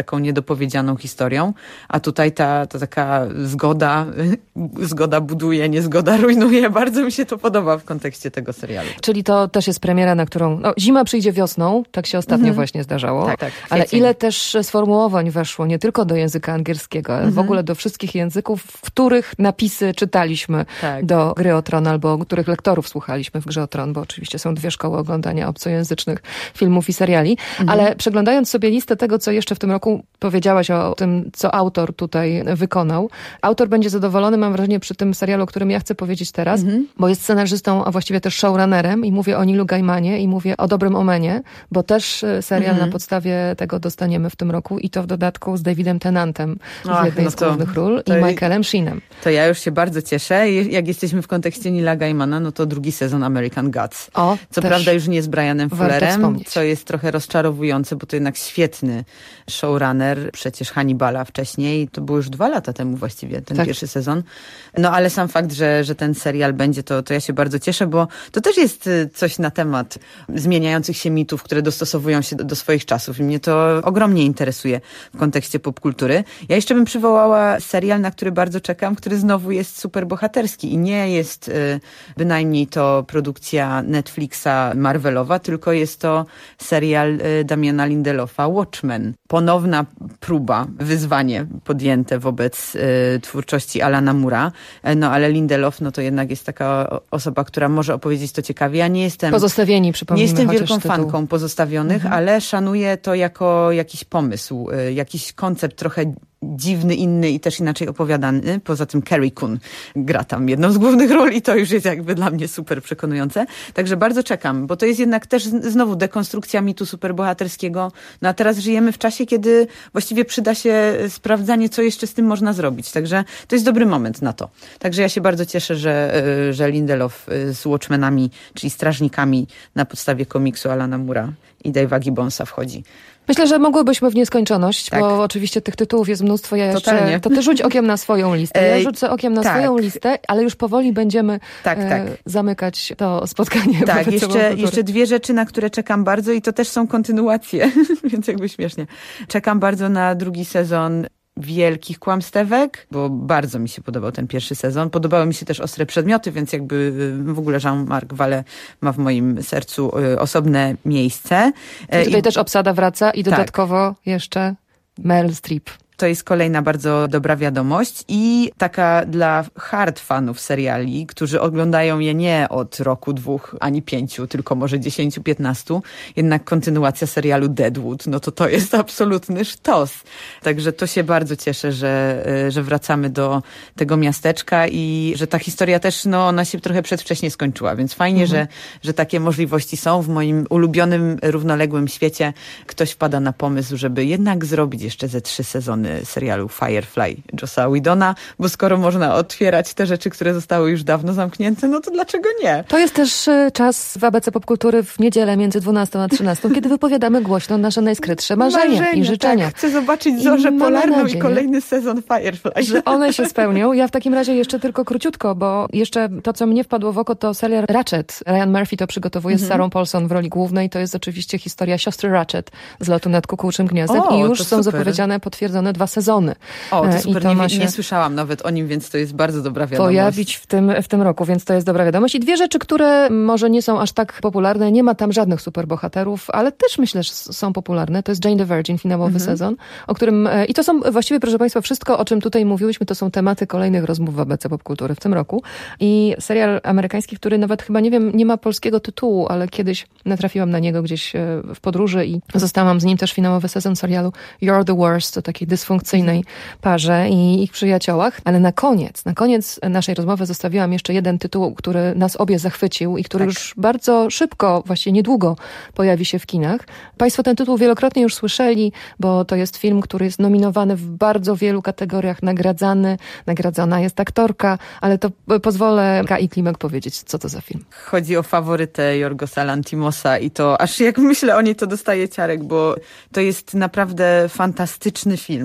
taką niedopowiedzianą historią, a tutaj ta, ta taka zgoda, zgoda buduje, niezgoda rujnuje. Bardzo mi się to podoba w kontekście tego serialu. Czyli to też jest premiera, na którą no, zima przyjdzie wiosną, tak się ostatnio mhm. właśnie zdarzało. Tak, tak, ale ile też sformułowań weszło nie tylko do języka angielskiego, ale mhm. w ogóle do wszystkich języków, w których napisy czytaliśmy tak. do Gry o Tron, albo których lektorów słuchaliśmy w Grze o Tron, bo oczywiście są dwie szkoły oglądania obcojęzycznych filmów i seriali. Mhm. Ale przeglądając sobie listę tego, co jeszcze w tym roku powiedziałaś o tym, co autor tutaj wykonał. Autor będzie zadowolony, mam wrażenie, przy tym serialu, o którym ja chcę powiedzieć teraz, mhm. bo jest scenarzystą, a właściwie też showrunnerem i mówię o Nilu Gaimanie i mówię o Dobrym Omenie, bo też serial mhm. na podstawie tego dostaniemy w tym roku i to w dodatku z Davidem Tennantem Ach, w jednej no z głównych ról i Michaelem Sheenem. To ja już się bardzo cieszę. Jak jesteśmy w kontekście Nila Gaimana, no to drugi sezon American Gods. O, co prawda już nie z Brianem Fullerem, co jest trochę rozczarowujące, bo to jednak świetny showrunner. Przecież Hannibala wcześniej, to było już dwa lata temu właściwie, ten tak. pierwszy sezon. No ale sam fakt, że, że ten serial będzie, to, to ja się bardzo cieszę, bo to też jest coś na temat zmieniających się mitów, które dostosowują się do, do swoich czasów i mnie to ogromnie interesuje w kontekście popkultury. Ja jeszcze bym przywołała serial, na który bardzo czekam, który znowu jest super bohaterski i nie jest y, bynajmniej to produkcja Netflixa Marvelowa, tylko jest to serial y, Damiana Lindelofa Watchmen. Ponowna próba, wyzwanie podjęte wobec y, twórczości Alana Moore'a. No ale Lindelof, no to jednak jest taka osoba, która może opowiedzieć to ciekawie. Ja nie jestem... Pozostawieni, przypomnijmy. Nie jestem wielką tytuł. fanką Pozostawionych, mhm. ale szanuję to jako jakiś pomysł, y, jakiś koncept trochę dziwny, inny i też inaczej opowiadany. Poza tym Carrie Coon gra tam jedną z głównych ról i to już jest jakby dla mnie super przekonujące. Także bardzo czekam, bo to jest jednak też znowu dekonstrukcja mitu superbohaterskiego. No a teraz żyjemy w czasie, kiedy właściwie przyda się sprawdzanie, co jeszcze z tym można zrobić. Także to jest dobry moment na to. Także ja się bardzo cieszę, że, że Lindelof z Watchmenami, czyli strażnikami na podstawie komiksu Alana Moore'a i Dave'a Gibbonsa wchodzi. Myślę, że mogłybyśmy w nieskończoność, tak. bo oczywiście tych tytułów jest mnóstwo. Ja jeszcze, to ty rzuć okiem na swoją listę. Ja rzucę okiem na tak. swoją listę, ale już powoli będziemy tak, e, tak. zamykać to spotkanie. Tak, jeszcze, jeszcze dwie rzeczy, na które czekam bardzo i to też są kontynuacje, więc jakby śmiesznie. Czekam bardzo na drugi sezon Wielkich Kłamstewek, bo bardzo mi się podobał ten pierwszy sezon. Podobały mi się też Ostre Przedmioty, więc jakby w ogóle Jean-Marc Vallée ma w moim sercu osobne miejsce. I tutaj I... też obsada wraca i dodatkowo tak. jeszcze Meryl Streep. To jest kolejna bardzo dobra wiadomość i taka dla hard fanów seriali, którzy oglądają je nie od roku, dwóch, ani pięciu, tylko może dziesięciu, piętnastu. Jednak kontynuacja serialu Deadwood, no to to jest absolutny sztos. Także to się bardzo cieszę, że, że wracamy do tego miasteczka i że ta historia też, no ona się trochę przedwcześnie skończyła, więc fajnie, mhm. że, że takie możliwości są. W moim ulubionym, równoległym świecie ktoś wpada na pomysł, żeby jednak zrobić jeszcze ze trzy sezony serialu Firefly Jossa Whedona, bo skoro można otwierać te rzeczy, które zostały już dawno zamknięte, no to dlaczego nie? To jest też czas w A B C Popkultury w niedzielę między dwunastą a trzynastą, kiedy wypowiadamy głośno nasze najskrytsze marzenia, marzenia i życzenia. Tak. Chcę zobaczyć Zorzę Polarną nadzieję, i kolejny sezon Firefly. Że one się spełnią. Ja w takim razie jeszcze tylko króciutko, bo jeszcze to, co mnie wpadło w oko, to serial Ratchet. Ryan Murphy to przygotowuje mhm. z Sarą Paulson w roli głównej. To jest oczywiście historia siostry Ratchet z lotu nad kukułczym gniazdem o, i już są super. zapowiedziane, potwierdzone dwa sezony. O, to super, to nie, nie słyszałam nawet o nim, więc to jest bardzo dobra wiadomość. Pojawić w tym, w tym roku, więc to jest dobra wiadomość. I dwie rzeczy, które może nie są aż tak popularne, nie ma tam żadnych superbohaterów, ale też myślę, że są popularne. To jest Jane the Virgin, finałowy mhm. sezon, o którym, i to są właściwie, proszę Państwa, wszystko, o czym tutaj mówiłyśmy, to są tematy kolejnych rozmów w A B C Popkultury w tym roku. I serial amerykański, który nawet chyba, nie wiem, nie ma polskiego tytułu, ale kiedyś natrafiłam na niego gdzieś w podróży i zostałam z nim też finałowy sezon serialu You're the Worst, o takiej dysfunkcyjnej parze i ich przyjaciołach. Ale na koniec, na koniec naszej rozmowy zostawiłam jeszcze jeden tytuł, który nas obie zachwycił i który tak. już bardzo szybko, właściwie niedługo pojawi się w kinach. Państwo ten tytuł wielokrotnie już słyszeli, bo to jest film, który jest nominowany w bardzo wielu kategoriach, nagradzany, nagradzona jest aktorka, ale to pozwolę Kai Klimek powiedzieć, co to za film. Chodzi o faworytę Jorgosa Lanthimosa i to aż jak myślę o niej, to dostaję ciarek, bo to jest naprawdę fantastyczny film.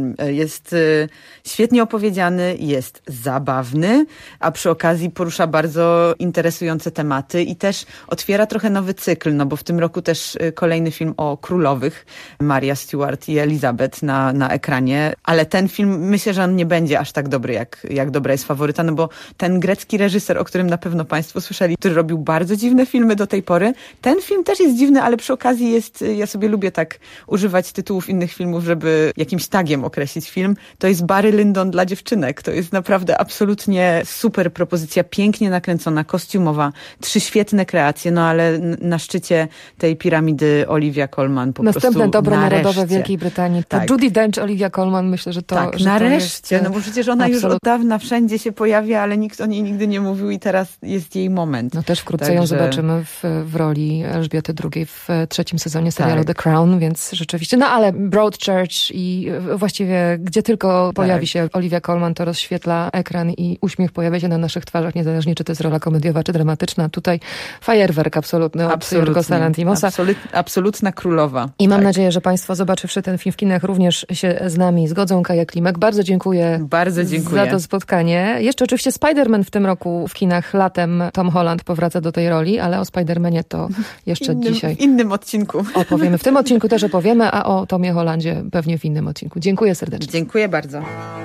film. Jest świetnie opowiedziany, jest zabawny, a przy okazji porusza bardzo interesujące tematy i też otwiera trochę nowy cykl, no bo w tym roku też kolejny film o królowych, Maria Stuart i Elizabeth na, na ekranie, ale ten film, myślę, że on nie będzie aż tak dobry, jak, jak dobra jest faworyta, no bo ten grecki reżyser, o którym na pewno Państwo słyszeli, który robił bardzo dziwne filmy do tej pory, ten film też jest dziwny, ale przy okazji jest, ja sobie lubię tak używać tytułów innych filmów, żeby jakimś tagiem określić film, to jest Barry Lyndon dla dziewczynek. To jest naprawdę absolutnie super propozycja, pięknie nakręcona, kostiumowa, trzy świetne kreacje, no ale na szczycie tej piramidy Olivia Colman po Następne prostu dobro nareszcie. narodowe Wielkiej Brytanii. To Tak. Judi Dench, Olivia Colman, myślę, że to Tak, że nareszcie, to jest, no bo przecież ona absolut... już od dawna wszędzie się pojawia, ale nikt o niej nigdy nie mówił i teraz jest jej moment. No też wkrótce Także... ją zobaczymy w, w roli Elżbiety drugiej w trzecim sezonie serialu Tak. The Crown, więc rzeczywiście, no ale Broadchurch i właściwie gdzie tylko Tak. pojawi się Olivia Colman, to rozświetla ekran i uśmiech pojawia się na naszych twarzach, niezależnie czy to jest rola komediowa, czy dramatyczna. Tutaj fajerwerk absolutny od Jorgosa Lanthimosa. Absolut, absolutna królowa. I mam tak. nadzieję, że Państwo zobaczywszy ten film w kinach również się z nami zgodzą. Kaja Klimek, bardzo dziękuję, bardzo dziękuję za to spotkanie. Jeszcze oczywiście Spider-Man w tym roku w kinach latem. Tom Holland powraca do tej roli, ale o Spider-Manie to jeszcze innym, dzisiaj w innym odcinku opowiemy. W tym odcinku też opowiemy, a o Tomie Hollandzie pewnie w innym odcinku. Dziękuję serdecznie. Dziękuję bardzo.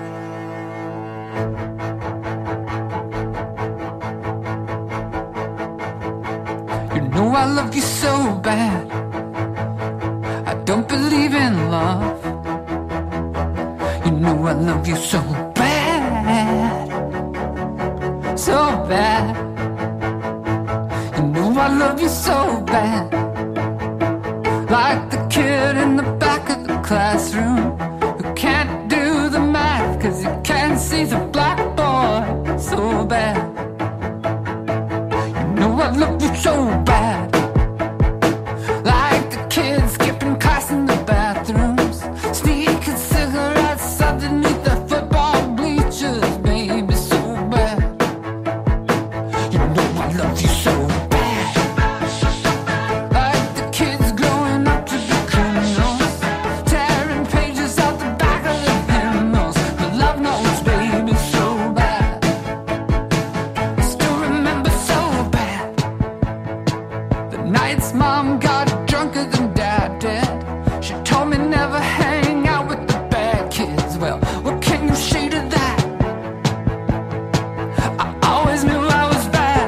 You know I love you so bad. I don't believe in love. You know I love you so bad. So bad. You know I love you so bad. Like the kid in the back of the classroom who can't do the math cause he can't see the blackboard. So bad. You know I love you so bad. Like the kids skipping class in the bathrooms, sneaking cigarettes underneath the football bleachers. Baby, so bad. You know I love you so bad. Like the kids growing up to be criminals, tearing pages out the back of the hymnals. The love notes, baby, so bad. I still remember so bad the nights mom got drunker than dad did. She told me never hang out with the bad kids. Well, what can you say to that? I always knew I was bad,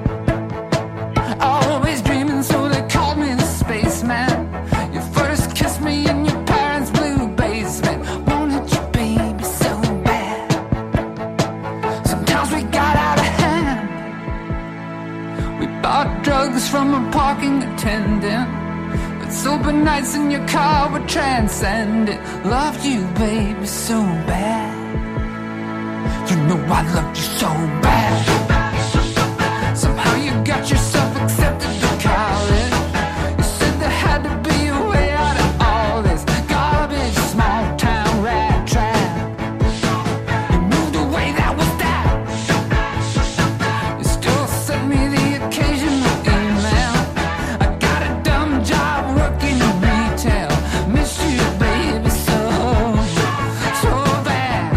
always dreaming, so they called me the spaceman. You first kissed me in your parents' blue basement. Wanted you, baby, so bad. Sometimes we got out of hand. We bought drugs from a parking attendant, but sober nights in your car were transcendent. Loved you, baby, so bad. You know I loved you so bad. Somehow you got yourself accepted to college. You said there had to be a way out of all this garbage, small town rat trap. You moved away, that was that. You still sent me the occasional email. I got a dumb job working in retail. Miss you, baby, so, so bad.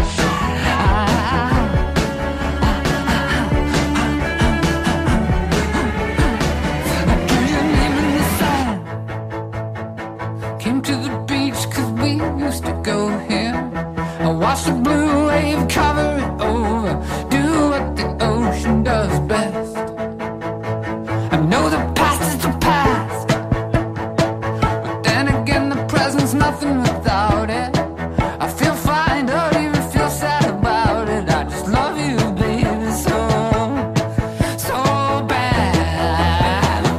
I drew your name in the sand. Came to the beach cause we used to go here. I watched the blue wave cover it over. Do what the ocean does best. I know the past is the past, but then again the present's nothing without it. I feel fine, don't even feel sad about it. I just love you, baby, so, so bad.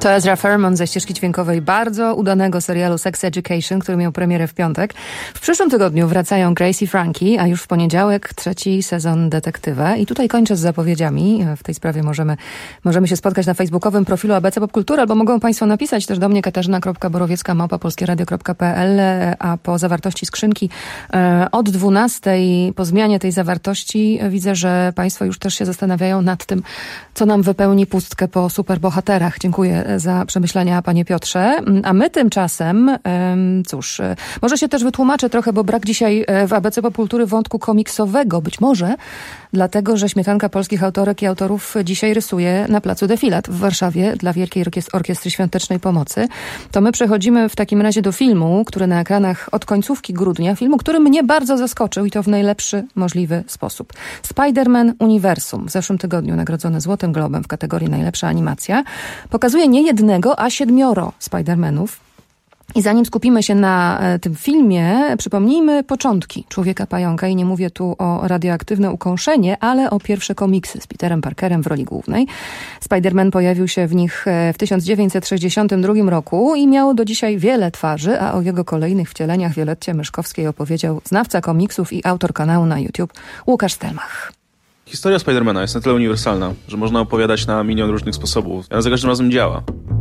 To Ezra Furman ze ścieżki dźwiękowej bardzo udanego serialu Sex Education, który miał premierę w piątek. W przyszłym tygodniu wracają Grace i Frankie, a już w poniedziałek trzeci sezon Detektywa. I tutaj kończę z zapowiedziami. W tej sprawie możemy, możemy się spotkać na facebookowym profilu A B C Popkultury, albo mogą Państwo napisać też do mnie katarzyna kropka borowiecka małpa polskieradio kropka p l, a po zawartości skrzynki od dwunastej, po zmianie tej zawartości, widzę, że Państwo już też się zastanawiają nad tym, co nam wypełni pustkę po superbohaterach. Dziękuję za przemyślenia, panie Piotrze. A my tymczasem, cóż, może się też wytłumaczę trochę, bo brak dzisiaj w A B C Popkultury wątku komiksowego. Być może dlatego, że śmietanka polskich autorek i autorów dzisiaj rysuje na placu Defilat w Warszawie dla Wielkiej Orkiestry Świątecznej Pomocy. To my przechodzimy w takim razie do filmu, który na ekranach od końcówki grudnia, filmu, który mnie bardzo zaskoczył i to w najlepszy możliwy sposób. Spider-Man Uniwersum, w zeszłym tygodniu nagrodzony Złotym Globem w kategorii najlepsza animacja, pokazuje nie jednego, a siedmioro Spider-Manów. I zanim skupimy się na tym filmie, przypomnijmy początki Człowieka Pająka i nie mówię tu o radioaktywne ukąszenie, ale o pierwsze komiksy z Peterem Parkerem w roli głównej. Spider-Man pojawił się w nich w tysiąc dziewięćset sześćdziesiątym drugim roku i miał do dzisiaj wiele twarzy, a o jego kolejnych wcieleniach Violetcie Myszkowskiej opowiedział znawca komiksów i autor kanału na YouTube Łukasz Stelmach. Historia Spidermana jest na tyle uniwersalna, że można opowiadać na milion różnych sposobów, ale za każdym razem działa.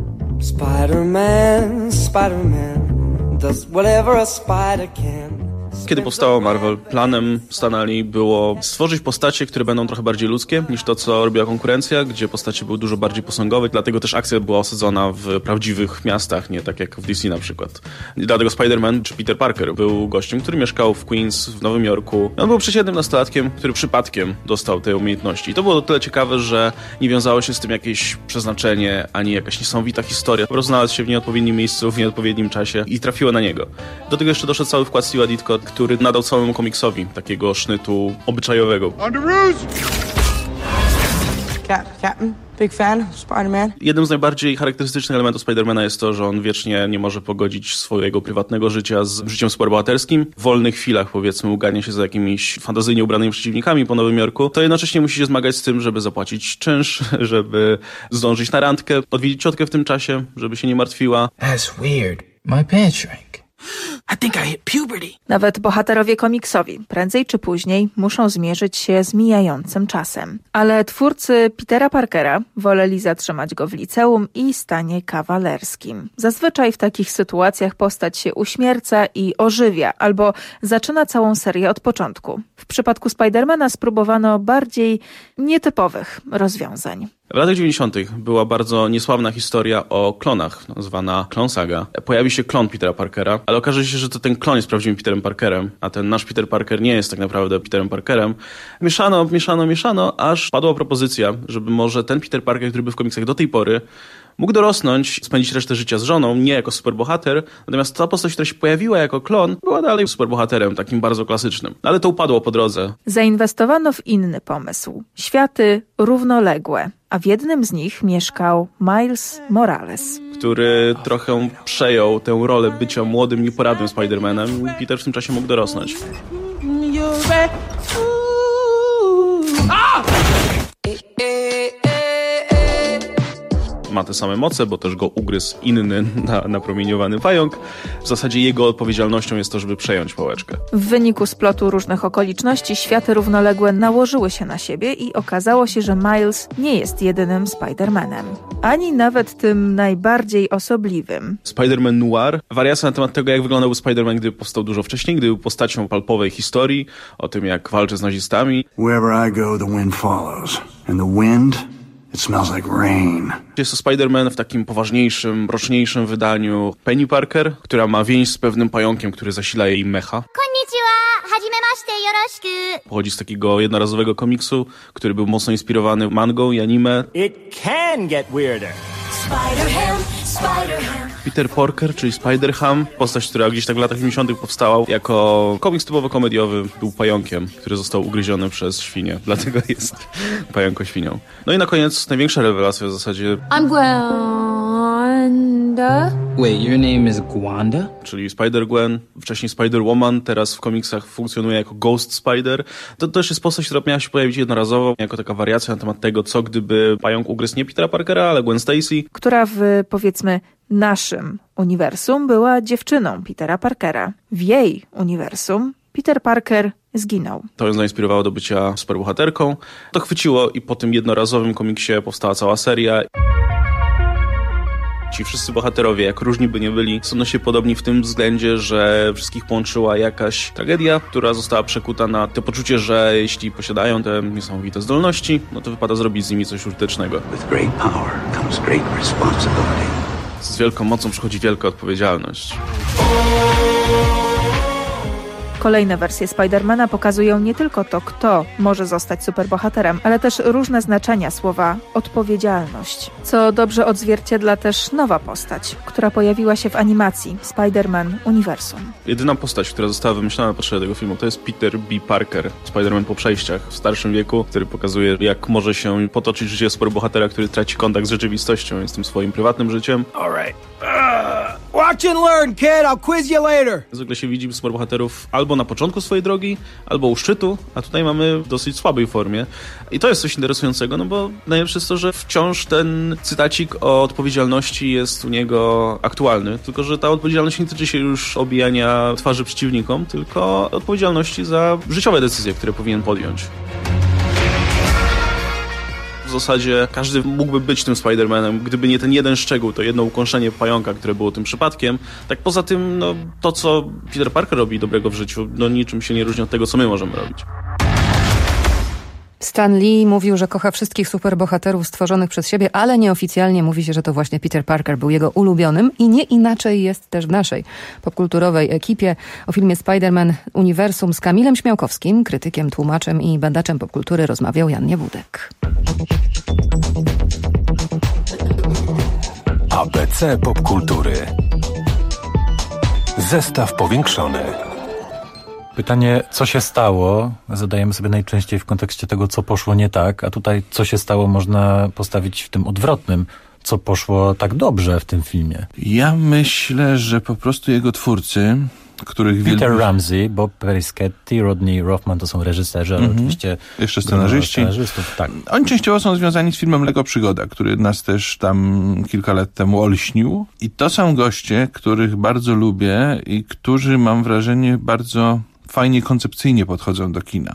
Spider-Man, Spider-Man does whatever a spider can. Kiedy powstało Marvel, planem Stanley było stworzyć postacie, które będą trochę bardziej ludzkie niż to, co robiła konkurencja, gdzie postacie były dużo bardziej posągowe, dlatego też akcja była osadzona w prawdziwych miastach, nie tak jak w D C na przykład. I dlatego Spider-Man czy Peter Parker był gościem, który mieszkał w Queens, w Nowym Jorku. On był przeciętnym nastolatkiem, który przypadkiem dostał te umiejętności. I to było o tyle ciekawe, że nie wiązało się z tym jakieś przeznaczenie, ani jakaś niesamowita historia. Po prostu znalazł się w nieodpowiednim miejscu, w nieodpowiednim czasie i trafiło na niego. Do tego jeszcze doszedł cały wkład Steve'a Ditko, który nadał całemu komiksowi takiego sznytu obyczajowego. Captain, big fan, Spider-Man. Jednym z najbardziej charakterystycznych elementów Spidermana jest to, że on wiecznie nie może pogodzić swojego prywatnego życia z życiem superbohaterskim. W wolnych chwilach, powiedzmy, ugania się za jakimiś fantazyjnie ubranymi przeciwnikami po Nowym Jorku, to jednocześnie musi się zmagać z tym, żeby zapłacić czynsz, żeby zdążyć na randkę, odwiedzić ciotkę w tym czasie, żeby się nie martwiła. That's weird. My pants shrank. I think I hit puberty. Nawet bohaterowie komiksowi, prędzej czy później, muszą zmierzyć się z mijającym czasem. Ale twórcy Petera Parkera woleli zatrzymać go w liceum i stanie kawalerskim. Zazwyczaj w takich sytuacjach postać się uśmierca i ożywia, albo zaczyna całą serię od początku. W przypadku Spidermana spróbowano bardziej nietypowych rozwiązań. W latach dziewięćdziesiątych była bardzo niesławna historia o klonach, zwana Clone Saga. Pojawi się klon Petera Parkera, ale okaże się, że to ten klon jest prawdziwym Peterem Parkerem, a ten nasz Peter Parker nie jest tak naprawdę Peterem Parkerem. Mieszano, mieszano, mieszano, aż padła propozycja, żeby może ten Peter Parker, który był w komiksach do tej pory, mógł dorosnąć, spędzić resztę życia z żoną, nie jako superbohater, natomiast ta postać, która się pojawiła jako klon, była dalej superbohaterem, takim bardzo klasycznym. Ale to upadło po drodze. Zainwestowano w inny pomysł. Światy równoległe, a w jednym z nich mieszkał Miles Morales, który trochę przejął tę rolę bycia młodym, nieporadnym Spider-Manem i Peter w tym czasie mógł dorosnąć. Ma te same moce, bo też go ugryzł inny na, napromieniowany pająk. W zasadzie jego odpowiedzialnością jest to, żeby przejąć pałeczkę. W wyniku splotu różnych okoliczności światy równoległe nałożyły się na siebie i okazało się, że Miles nie jest jedynym Spider-Manem. Ani nawet tym najbardziej osobliwym. Spider-Man Noir. Wariacja na temat tego, jak wyglądałby Spider-Man, gdyby powstał dużo wcześniej, gdyby był postacią palpowej historii, o tym, jak walczy z nazistami. Wherever I go, the wind follows. And the wind... It smells like rain. Jest to Spider-Man w takim poważniejszym, roczniejszym wydaniu Penny Parker, która ma więź z pewnym pająkiem, który zasila jej mecha. Pochodzi z takiego jednorazowego komiksu, który był mocno inspirowany mangą i anime. It can get weirder. Spider-Ham, Spider-Ham. Peter Parker, czyli Spider-Ham, postać, która gdzieś tak w latach dziewięćdziesiątych powstała jako komiks typowo komediowy, był pająkiem, który został ugryziony przez świnię, dlatego jest pająko-świnią. No i na koniec największa rewelacja w zasadzie. I'm Gwen Gwanda? Wait, your name is Gwanda? Czyli Spider-Gwen, wcześniej Spider-Woman, teraz w komiksach funkcjonuje jako Ghost Spider. To też jest postać, która miała się pojawić jednorazowo, jako taka wariacja na temat tego, co gdyby pająk ugryzł nie Petera Parkera, ale Gwen Stacy. Która w, powiedzmy, naszym uniwersum była dziewczyną Petera Parkera. W jej uniwersum Peter Parker zginął. To ją zainspirowało do bycia superbohaterką. To chwyciło i po tym jednorazowym komiksie powstała cała seria. Ci wszyscy bohaterowie, jak różni by nie byli, są do siebie podobni w tym względzie, że wszystkich połączyła jakaś tragedia, która została przekuta na to poczucie, że jeśli posiadają te niesamowite zdolności, no to wypada zrobić z nimi coś użytecznego. With great power comes great responsibility. Z wielką mocą przychodzi wielka odpowiedzialność. Kolejne wersje Spidermana pokazują nie tylko to, kto może zostać superbohaterem, ale też różne znaczenia słowa odpowiedzialność, co dobrze odzwierciedla też nowa postać, która pojawiła się w animacji Spider-Man Uniwersum. Jedyna postać, która została wymyślona na potrzeby tego filmu, to jest Peter B. Parker, Spider-Man po przejściach w starszym wieku, który pokazuje, jak może się potoczyć życie superbohatera, który traci kontakt z rzeczywistością i z tym swoim prywatnym życiem. Alright. Uh, watch and learn, kid. I'll quiz you later. Zwykle się widzi superbohaterów albo na początku swojej drogi, albo u szczytu, a tutaj mamy w dosyć słabej formie. I to jest coś interesującego, no bo najlepsze jest to, że wciąż ten cytacik o odpowiedzialności jest u niego aktualny, tylko że ta odpowiedzialność nie tyczy się już obijania twarzy przeciwnikom, tylko odpowiedzialności za życiowe decyzje, które powinien podjąć. W zasadzie każdy mógłby być tym Spider-Manem, gdyby nie ten jeden szczegół, to jedno ukąszenie pająka, które było tym przypadkiem. Tak poza tym, no, to co Peter Parker robi dobrego w życiu, no niczym się nie różni od tego, co my możemy robić. Stan Lee mówił, że kocha wszystkich superbohaterów stworzonych przez siebie, ale nieoficjalnie mówi się, że to właśnie Peter Parker był jego ulubionym i nie inaczej jest też w naszej popkulturowej ekipie. O filmie Spider-Man Uniwersum z Kamilem Śmiałkowskim, krytykiem, tłumaczem i badaczem popkultury rozmawiał Jan Niewódek. A B C popkultury. Zestaw powiększony. Pytanie, co się stało, zadajemy sobie najczęściej w kontekście tego, co poszło nie tak, a tutaj co się stało można postawić w tym odwrotnym. Co poszło tak dobrze w tym filmie? Ja myślę, że po prostu jego twórcy, których Peter wielbi... Ramsey, Bob Perrisketti, Rodney Rothman to są reżyserzy, ale mm-hmm. oczywiście... Jeszcze scenarzyści. Scenarzystów, tak. Oni częściowo są związani z filmem Lego Przygoda, który nas też tam kilka lat temu olśnił. I to są goście, których bardzo lubię i którzy, mam wrażenie, bardzo fajnie koncepcyjnie podchodzą do kina.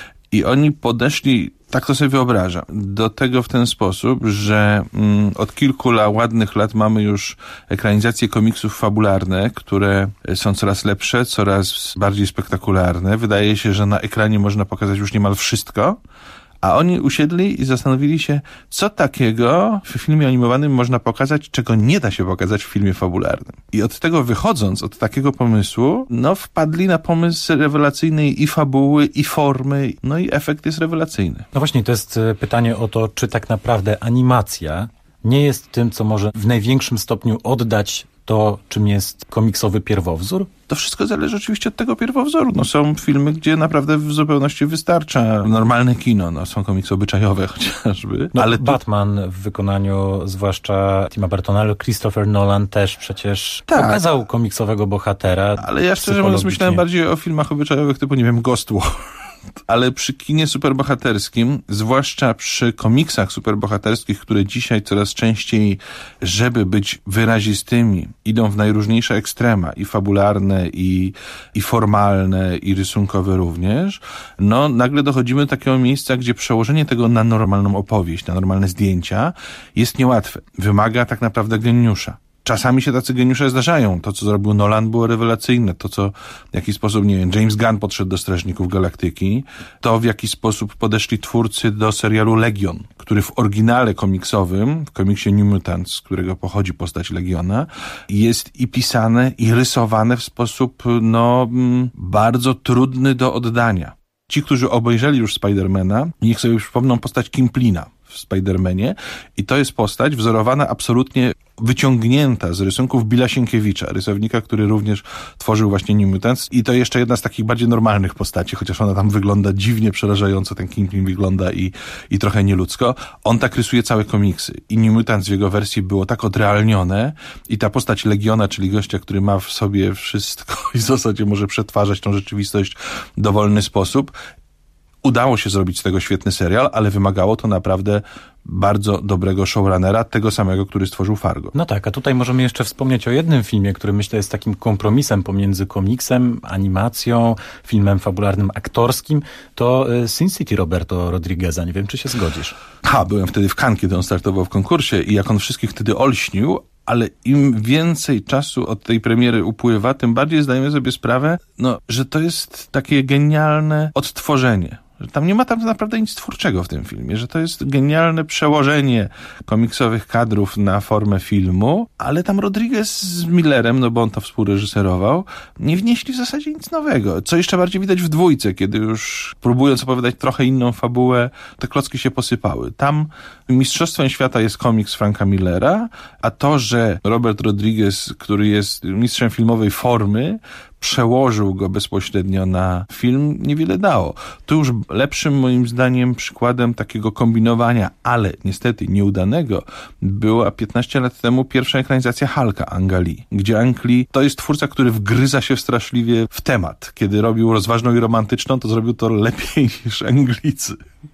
I oni podeszli, tak to sobie wyobrażam, do tego w ten sposób, że mm, od kilku la, ładnych lat mamy już ekranizacje komiksów fabularne, które są coraz lepsze, coraz bardziej spektakularne. Wydaje się, że na ekranie można pokazać już niemal wszystko. A oni usiedli i zastanowili się, co takiego w filmie animowanym można pokazać, czego nie da się pokazać w filmie fabularnym. I od tego wychodząc, od takiego pomysłu, no wpadli na pomysł rewelacyjnej i fabuły, i formy, no i efekt jest rewelacyjny. No właśnie, to jest pytanie o to, czy tak naprawdę animacja nie jest tym, co może w największym stopniu oddać to, czym jest komiksowy pierwowzór? To wszystko zależy oczywiście od tego pierwowzoru. No, są filmy, gdzie naprawdę w zupełności wystarcza normalne kino. No, są komiksy obyczajowe chociażby. No, ale tu... Batman w wykonaniu zwłaszcza Tima Burtona, ale Christopher Nolan też przecież tak. pokazał komiksowego bohatera. Ale ja szczerze mówiąc myślałem bardziej o filmach obyczajowych typu, nie wiem, Ghost War. Ale przy kinie superbohaterskim, zwłaszcza przy komiksach superbohaterskich, które dzisiaj coraz częściej, żeby być wyrazistymi, idą w najróżniejsze ekstrema, i fabularne, i, i formalne, i rysunkowe również, no nagle dochodzimy do takiego miejsca, gdzie przełożenie tego na normalną opowieść, na normalne zdjęcia jest niełatwe. Wymaga tak naprawdę geniusza. Czasami się tacy geniusze zdarzają. To, co zrobił Nolan, było rewelacyjne. To, co w jaki sposób, nie wiem, James Gunn podszedł do Strażników Galaktyki. To, w jaki sposób podeszli twórcy do serialu Legion, który w oryginale komiksowym, w komiksie New Mutants, z którego pochodzi postać Legiona, jest i pisane, i rysowane w sposób, no, bardzo trudny do oddania. Ci, którzy obejrzeli już Spidermana, niech sobie przypomną postać Kimplina w Spidermanie i to jest postać wzorowana absolutnie wyciągnięta z rysunków Billa Sienkiewicza, rysownika, który również tworzył właśnie New Mutants. I to jeszcze jedna z takich bardziej normalnych postaci, chociaż ona tam wygląda dziwnie, przerażająco, ten Kingpin wygląda i, i trochę nieludzko. On tak rysuje całe komiksy. I New Mutants w jego wersji było tak odrealnione i ta postać Legiona, czyli gościa, który ma w sobie wszystko i w zasadzie może przetwarzać tą rzeczywistość w dowolny sposób. Udało się zrobić z tego świetny serial, ale wymagało to naprawdę bardzo dobrego showrunnera, tego samego, który stworzył Fargo. No tak, a tutaj możemy jeszcze wspomnieć o jednym filmie, który myślę jest takim kompromisem pomiędzy komiksem, animacją, filmem fabularnym, aktorskim. To Sin City Roberto Rodrigueza. Nie wiem, czy się zgodzisz. Ha, byłem wtedy w Cannes, kiedy on startował w konkursie i jak on wszystkich wtedy olśnił, ale im więcej czasu od tej premiery upływa, tym bardziej zdajemy sobie sprawę, no, że to jest takie genialne odtworzenie. Że tam nie ma tam naprawdę nic twórczego w tym filmie, że to jest genialne przełożenie komiksowych kadrów na formę filmu, ale tam Rodriguez z Millerem, no bo on to współreżyserował, nie wnieśli w zasadzie nic nowego. Co jeszcze bardziej widać w dwójce, kiedy już próbując opowiadać trochę inną fabułę, te klocki się posypały. Tam mistrzostwem świata jest komiks Franka Millera, a to, że Robert Rodriguez, który jest mistrzem filmowej formy, przełożył go bezpośrednio na film, niewiele dało. To już lepszym moim zdaniem przykładem takiego kombinowania, ale niestety nieudanego, była piętnaście lat temu pierwsza ekranizacja Hulka Anga Lee, gdzie Ang Lee to jest twórca, który wgryza się straszliwie w temat. Kiedy robił rozważną i romantyczną, to zrobił to lepiej niż Anglicy.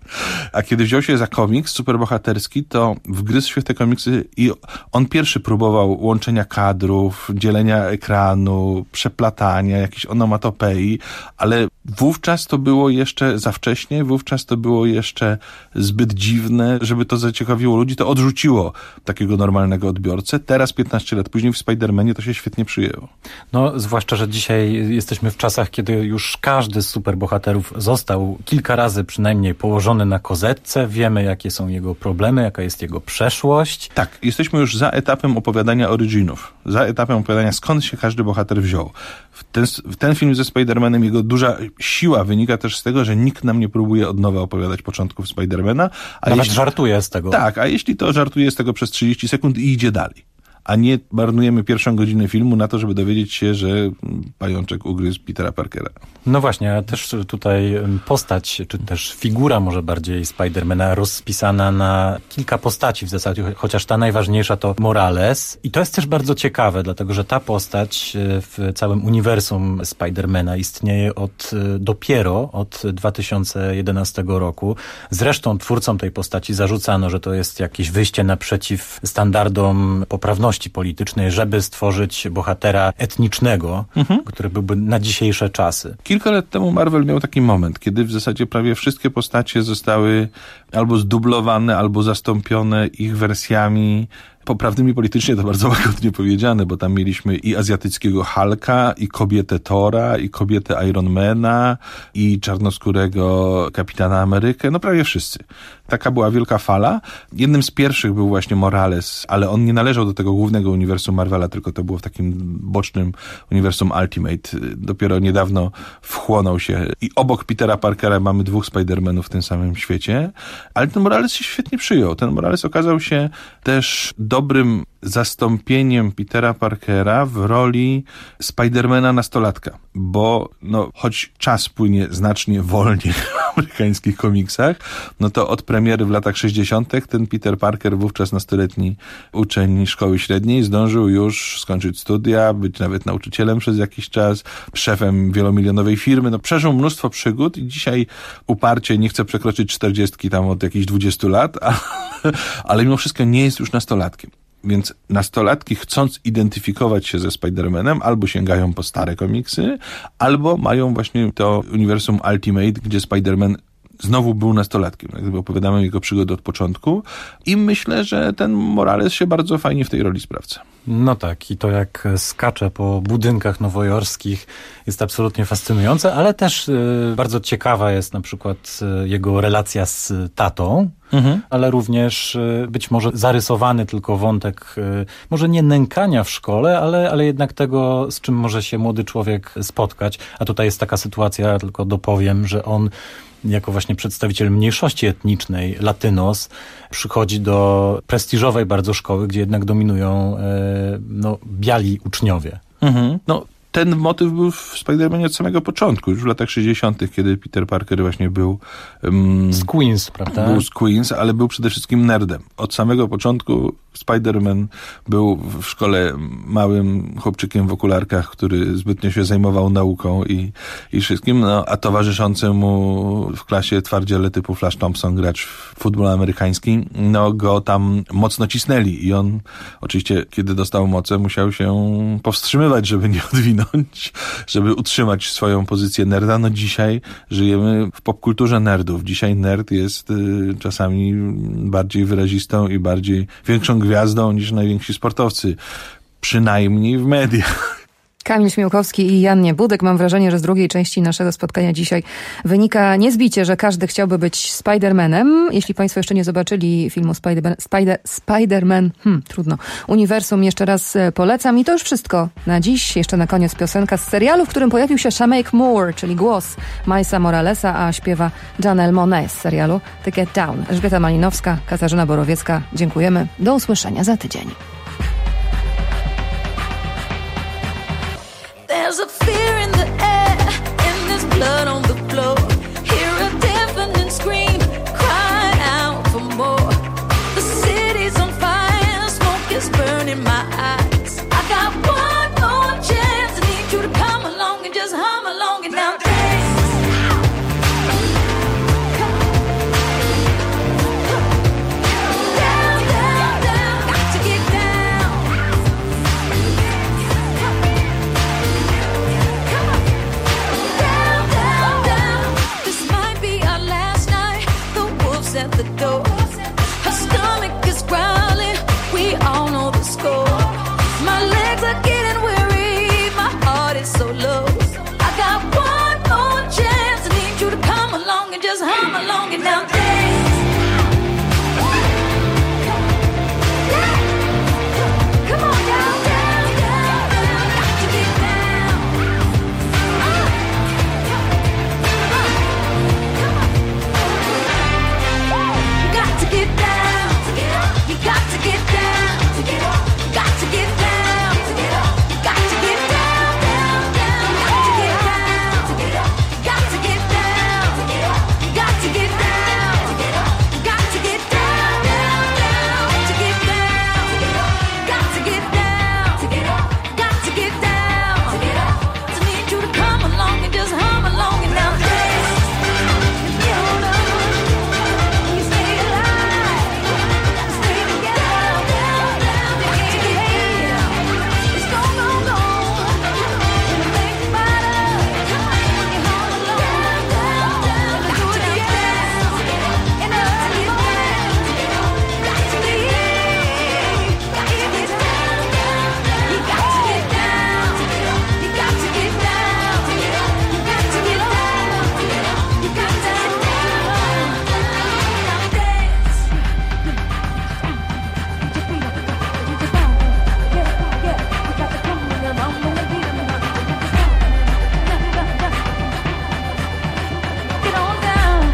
A kiedy wziął się za komiks superbohaterski, to wgryzł się w te komiksy i on pierwszy próbował łączenia kadrów, dzielenia ekranu, przeplatania, jakiejś onomatopei, ale wówczas to było jeszcze za wcześnie, wówczas to było jeszcze zbyt dziwne, żeby to zaciekawiło ludzi, to odrzuciło takiego normalnego odbiorcę. Teraz, piętnaście lat później w Spider-Manie to się świetnie przyjęło. No, zwłaszcza, że dzisiaj jesteśmy w czasach, kiedy już każdy z superbohaterów został kilka razy przynajmniej położony na kozetce, wiemy, jakie są jego problemy, jaka jest jego przeszłość. Tak, jesteśmy już za etapem opowiadania originów, za etapem opowiadania, skąd się każdy bohater wziął. W ten, w ten film ze Spider-Manem, jego duża siła wynika też z tego, że nikt nam nie próbuje od nowa opowiadać początków Spider-Mana. A Nawet jeśli, żartuje z tego. Tak, a jeśli to żartuje z tego przez trzydzieści sekund i idzie dalej. A nie marnujemy pierwszą godzinę filmu na to, żeby dowiedzieć się, że pajączek ugryzł Petera Parkera. No właśnie, a też tutaj postać, czy też figura może bardziej Spidermana rozpisana na kilka postaci w zasadzie, chociaż ta najważniejsza to Morales. I to jest też bardzo ciekawe, dlatego że ta postać w całym uniwersum Spidermana istnieje od dopiero od dwa tysiące jedenastego roku. Zresztą twórcom tej postaci zarzucano, że to jest jakieś wyjście naprzeciw standardom poprawności politycznej, żeby stworzyć bohatera etnicznego, mhm. który byłby na dzisiejsze czasy. Kilka lat temu Marvel miał taki moment, kiedy w zasadzie prawie wszystkie postacie zostały albo zdublowane, albo zastąpione ich wersjami poprawnymi politycznie, to bardzo łagodnie powiedziane, bo tam mieliśmy i azjatyckiego Hulka, i kobietę Thora, i kobietę Ironmana, i czarnoskórego Kapitana Amerykę, no prawie wszyscy. Taka była wielka fala. Jednym z pierwszych był właśnie Morales, ale on nie należał do tego głównego uniwersum Marvela, tylko to było w takim bocznym uniwersum Ultimate. Dopiero niedawno wchłonął się i obok Petera Parkera mamy dwóch Spider-Manów w tym samym świecie, ale ten Morales się świetnie przyjął. Ten Morales okazał się też dobrym zastąpieniem Petera Parkera w roli Spidermana nastolatka, bo no, choć czas płynie znacznie wolniej w amerykańskich komiksach, no to od premiery w latach sześćdziesiątych ten Peter Parker, wówczas nastoletni uczeń szkoły średniej, zdążył już skończyć studia, być nawet nauczycielem przez jakiś czas, szefem wielomilionowej firmy, no przeżył mnóstwo przygód i dzisiaj uparcie nie chce przekroczyć czterdziestki tam od jakichś dwudziestu lat, ale, ale mimo wszystko nie jest już nastolatkiem. Więc nastolatki, chcąc identyfikować się ze Spider-Manem, albo sięgają po stare komiksy, albo mają właśnie to uniwersum Ultimate, gdzie Spider-Man znowu był nastolatkiem. Jakby opowiadamy jego przygody od początku i myślę, że ten Morales się bardzo fajnie w tej roli sprawdza. No tak, i to jak skacze po budynkach nowojorskich jest absolutnie fascynujące, ale też y, bardzo ciekawa jest na przykład y, jego relacja z tatą, mhm. ale również y, być może zarysowany tylko wątek, y, może nie nękania w szkole, ale, ale jednak tego, z czym może się młody człowiek spotkać. A tutaj jest taka sytuacja, tylko dopowiem, że on jako właśnie przedstawiciel mniejszości etnicznej, latynos, przychodzi do prestiżowej bardzo szkoły, gdzie jednak dominują e, no, biali uczniowie. Mhm. No, ten motyw był w Spider-Manie od samego początku, już w latach sześćdziesiątych, kiedy Peter Parker właśnie był... Um, z Queens, prawda? Był z Queens, ale był przede wszystkim nerdem. Od samego początku Spider-Man był w szkole małym chłopczykiem w okularkach, który zbytnio się zajmował nauką i, i wszystkim, no, a towarzyszący mu w klasie twardziele typu Flash Thompson, gracz w futbol amerykański, no go tam mocno cisnęli i on oczywiście, kiedy dostał moce, musiał się powstrzymywać, żeby nie odwinąć, żeby utrzymać swoją pozycję nerda. No dzisiaj żyjemy w popkulturze nerdów. Dzisiaj nerd jest y, czasami bardziej wyrazistą i bardziej większą gwiazdą niż najwięksi sportowcy. Przynajmniej w mediach. Kamil Śmiałkowski i Jan Niebudek. Mam wrażenie, że z drugiej części naszego spotkania dzisiaj wynika niezbicie, że każdy chciałby być Spider-Manem. Jeśli Państwo jeszcze nie zobaczyli filmu Spider-Man, Spider, Spider-Man, hmm, trudno, Uniwersum, jeszcze raz polecam. I to już wszystko na dziś. Jeszcze na koniec piosenka z serialu, w którym pojawił się Shameik Moore, czyli głos Milesa Moralesa, a śpiewa Janelle Monáe z serialu The Get Down. Elżbieta Malinowska, Katarzyna Borowiecka. Dziękujemy. Do usłyszenia za tydzień. There's a fear in the air, and there's blood on the floor. Hear a deafening scream, cry out for more. The city's on fire, smoke is burning my eyes. I got one more chance, I need you to come along and just hum along and now dance. Down, down, down, got to get down. At the door, her stomach is growling. We all know the score. My legs are getting weary. My heart is so low. I got one more chance. I need you to come along and just hum along and now dance. Come on, down, down, down, down. Got to get down. Got to get down. You got to get down. Got to get down. Got to get down, down, down. Got to get down. Got to get down. Got to get down. Got to get down, down. Got to get down. Got to get down. I need you to come along and just hum along and now dance. You hold on. You stay alive. Stay together. Down, down, down. Got to get down. It's gone, gone, gone. Think about it. Come on, you hum along. Down, down, down. Got to get down. And got to get down. Got to get got to get down, down, down. You got to get down. You got to get down. You got to get down. You got to get down. Now dance. Get on down.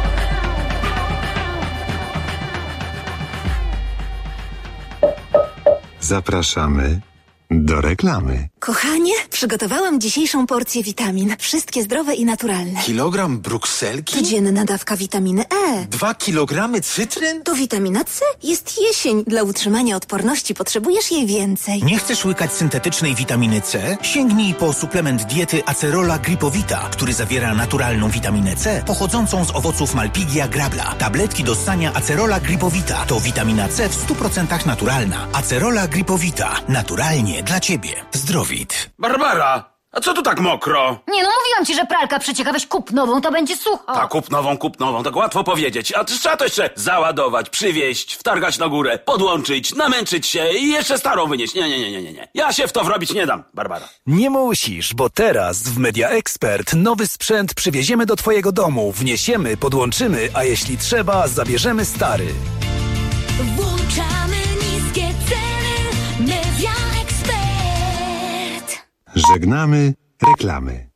Zapraszamy do reklamy. Kochanie, przygotowałam dzisiejszą porcję witamin. Wszystkie zdrowe i naturalne. Kilogram brukselki? Codzienna dawka witaminy E. Dwa kilogramy cytryn? To witamina C. Jest jesień. Dla utrzymania odporności potrzebujesz jej więcej. Nie chcesz łykać syntetycznej witaminy C? Sięgnij po suplement diety Acerola Gripowita, który zawiera naturalną witaminę C pochodzącą z owoców Malpighia grabla. Tabletki do ssania Acerola Gripowita to witamina C w stu procentach naturalna. Acerola Gripowita. Naturalnie dla Ciebie. Zdrowit. Barbara, a co tu tak mokro? Nie no, mówiłam ci, że pralka przecieka, weź kup nową, to będzie sucho. Tak, kup nową, kup nową, tak łatwo powiedzieć. A trzeba to jeszcze załadować, przywieźć, wtargać na górę, podłączyć, namęczyć się i jeszcze starą wynieść. Nie, nie, nie, nie, nie. Ja się w to wrobić nie dam, Barbara. Nie musisz, bo teraz w Media Expert nowy sprzęt przywieziemy do twojego domu, wniesiemy, podłączymy, a jeśli trzeba, zabierzemy stary. Włączamy niskie ceny. Media Expert. Żegnamy reklamy.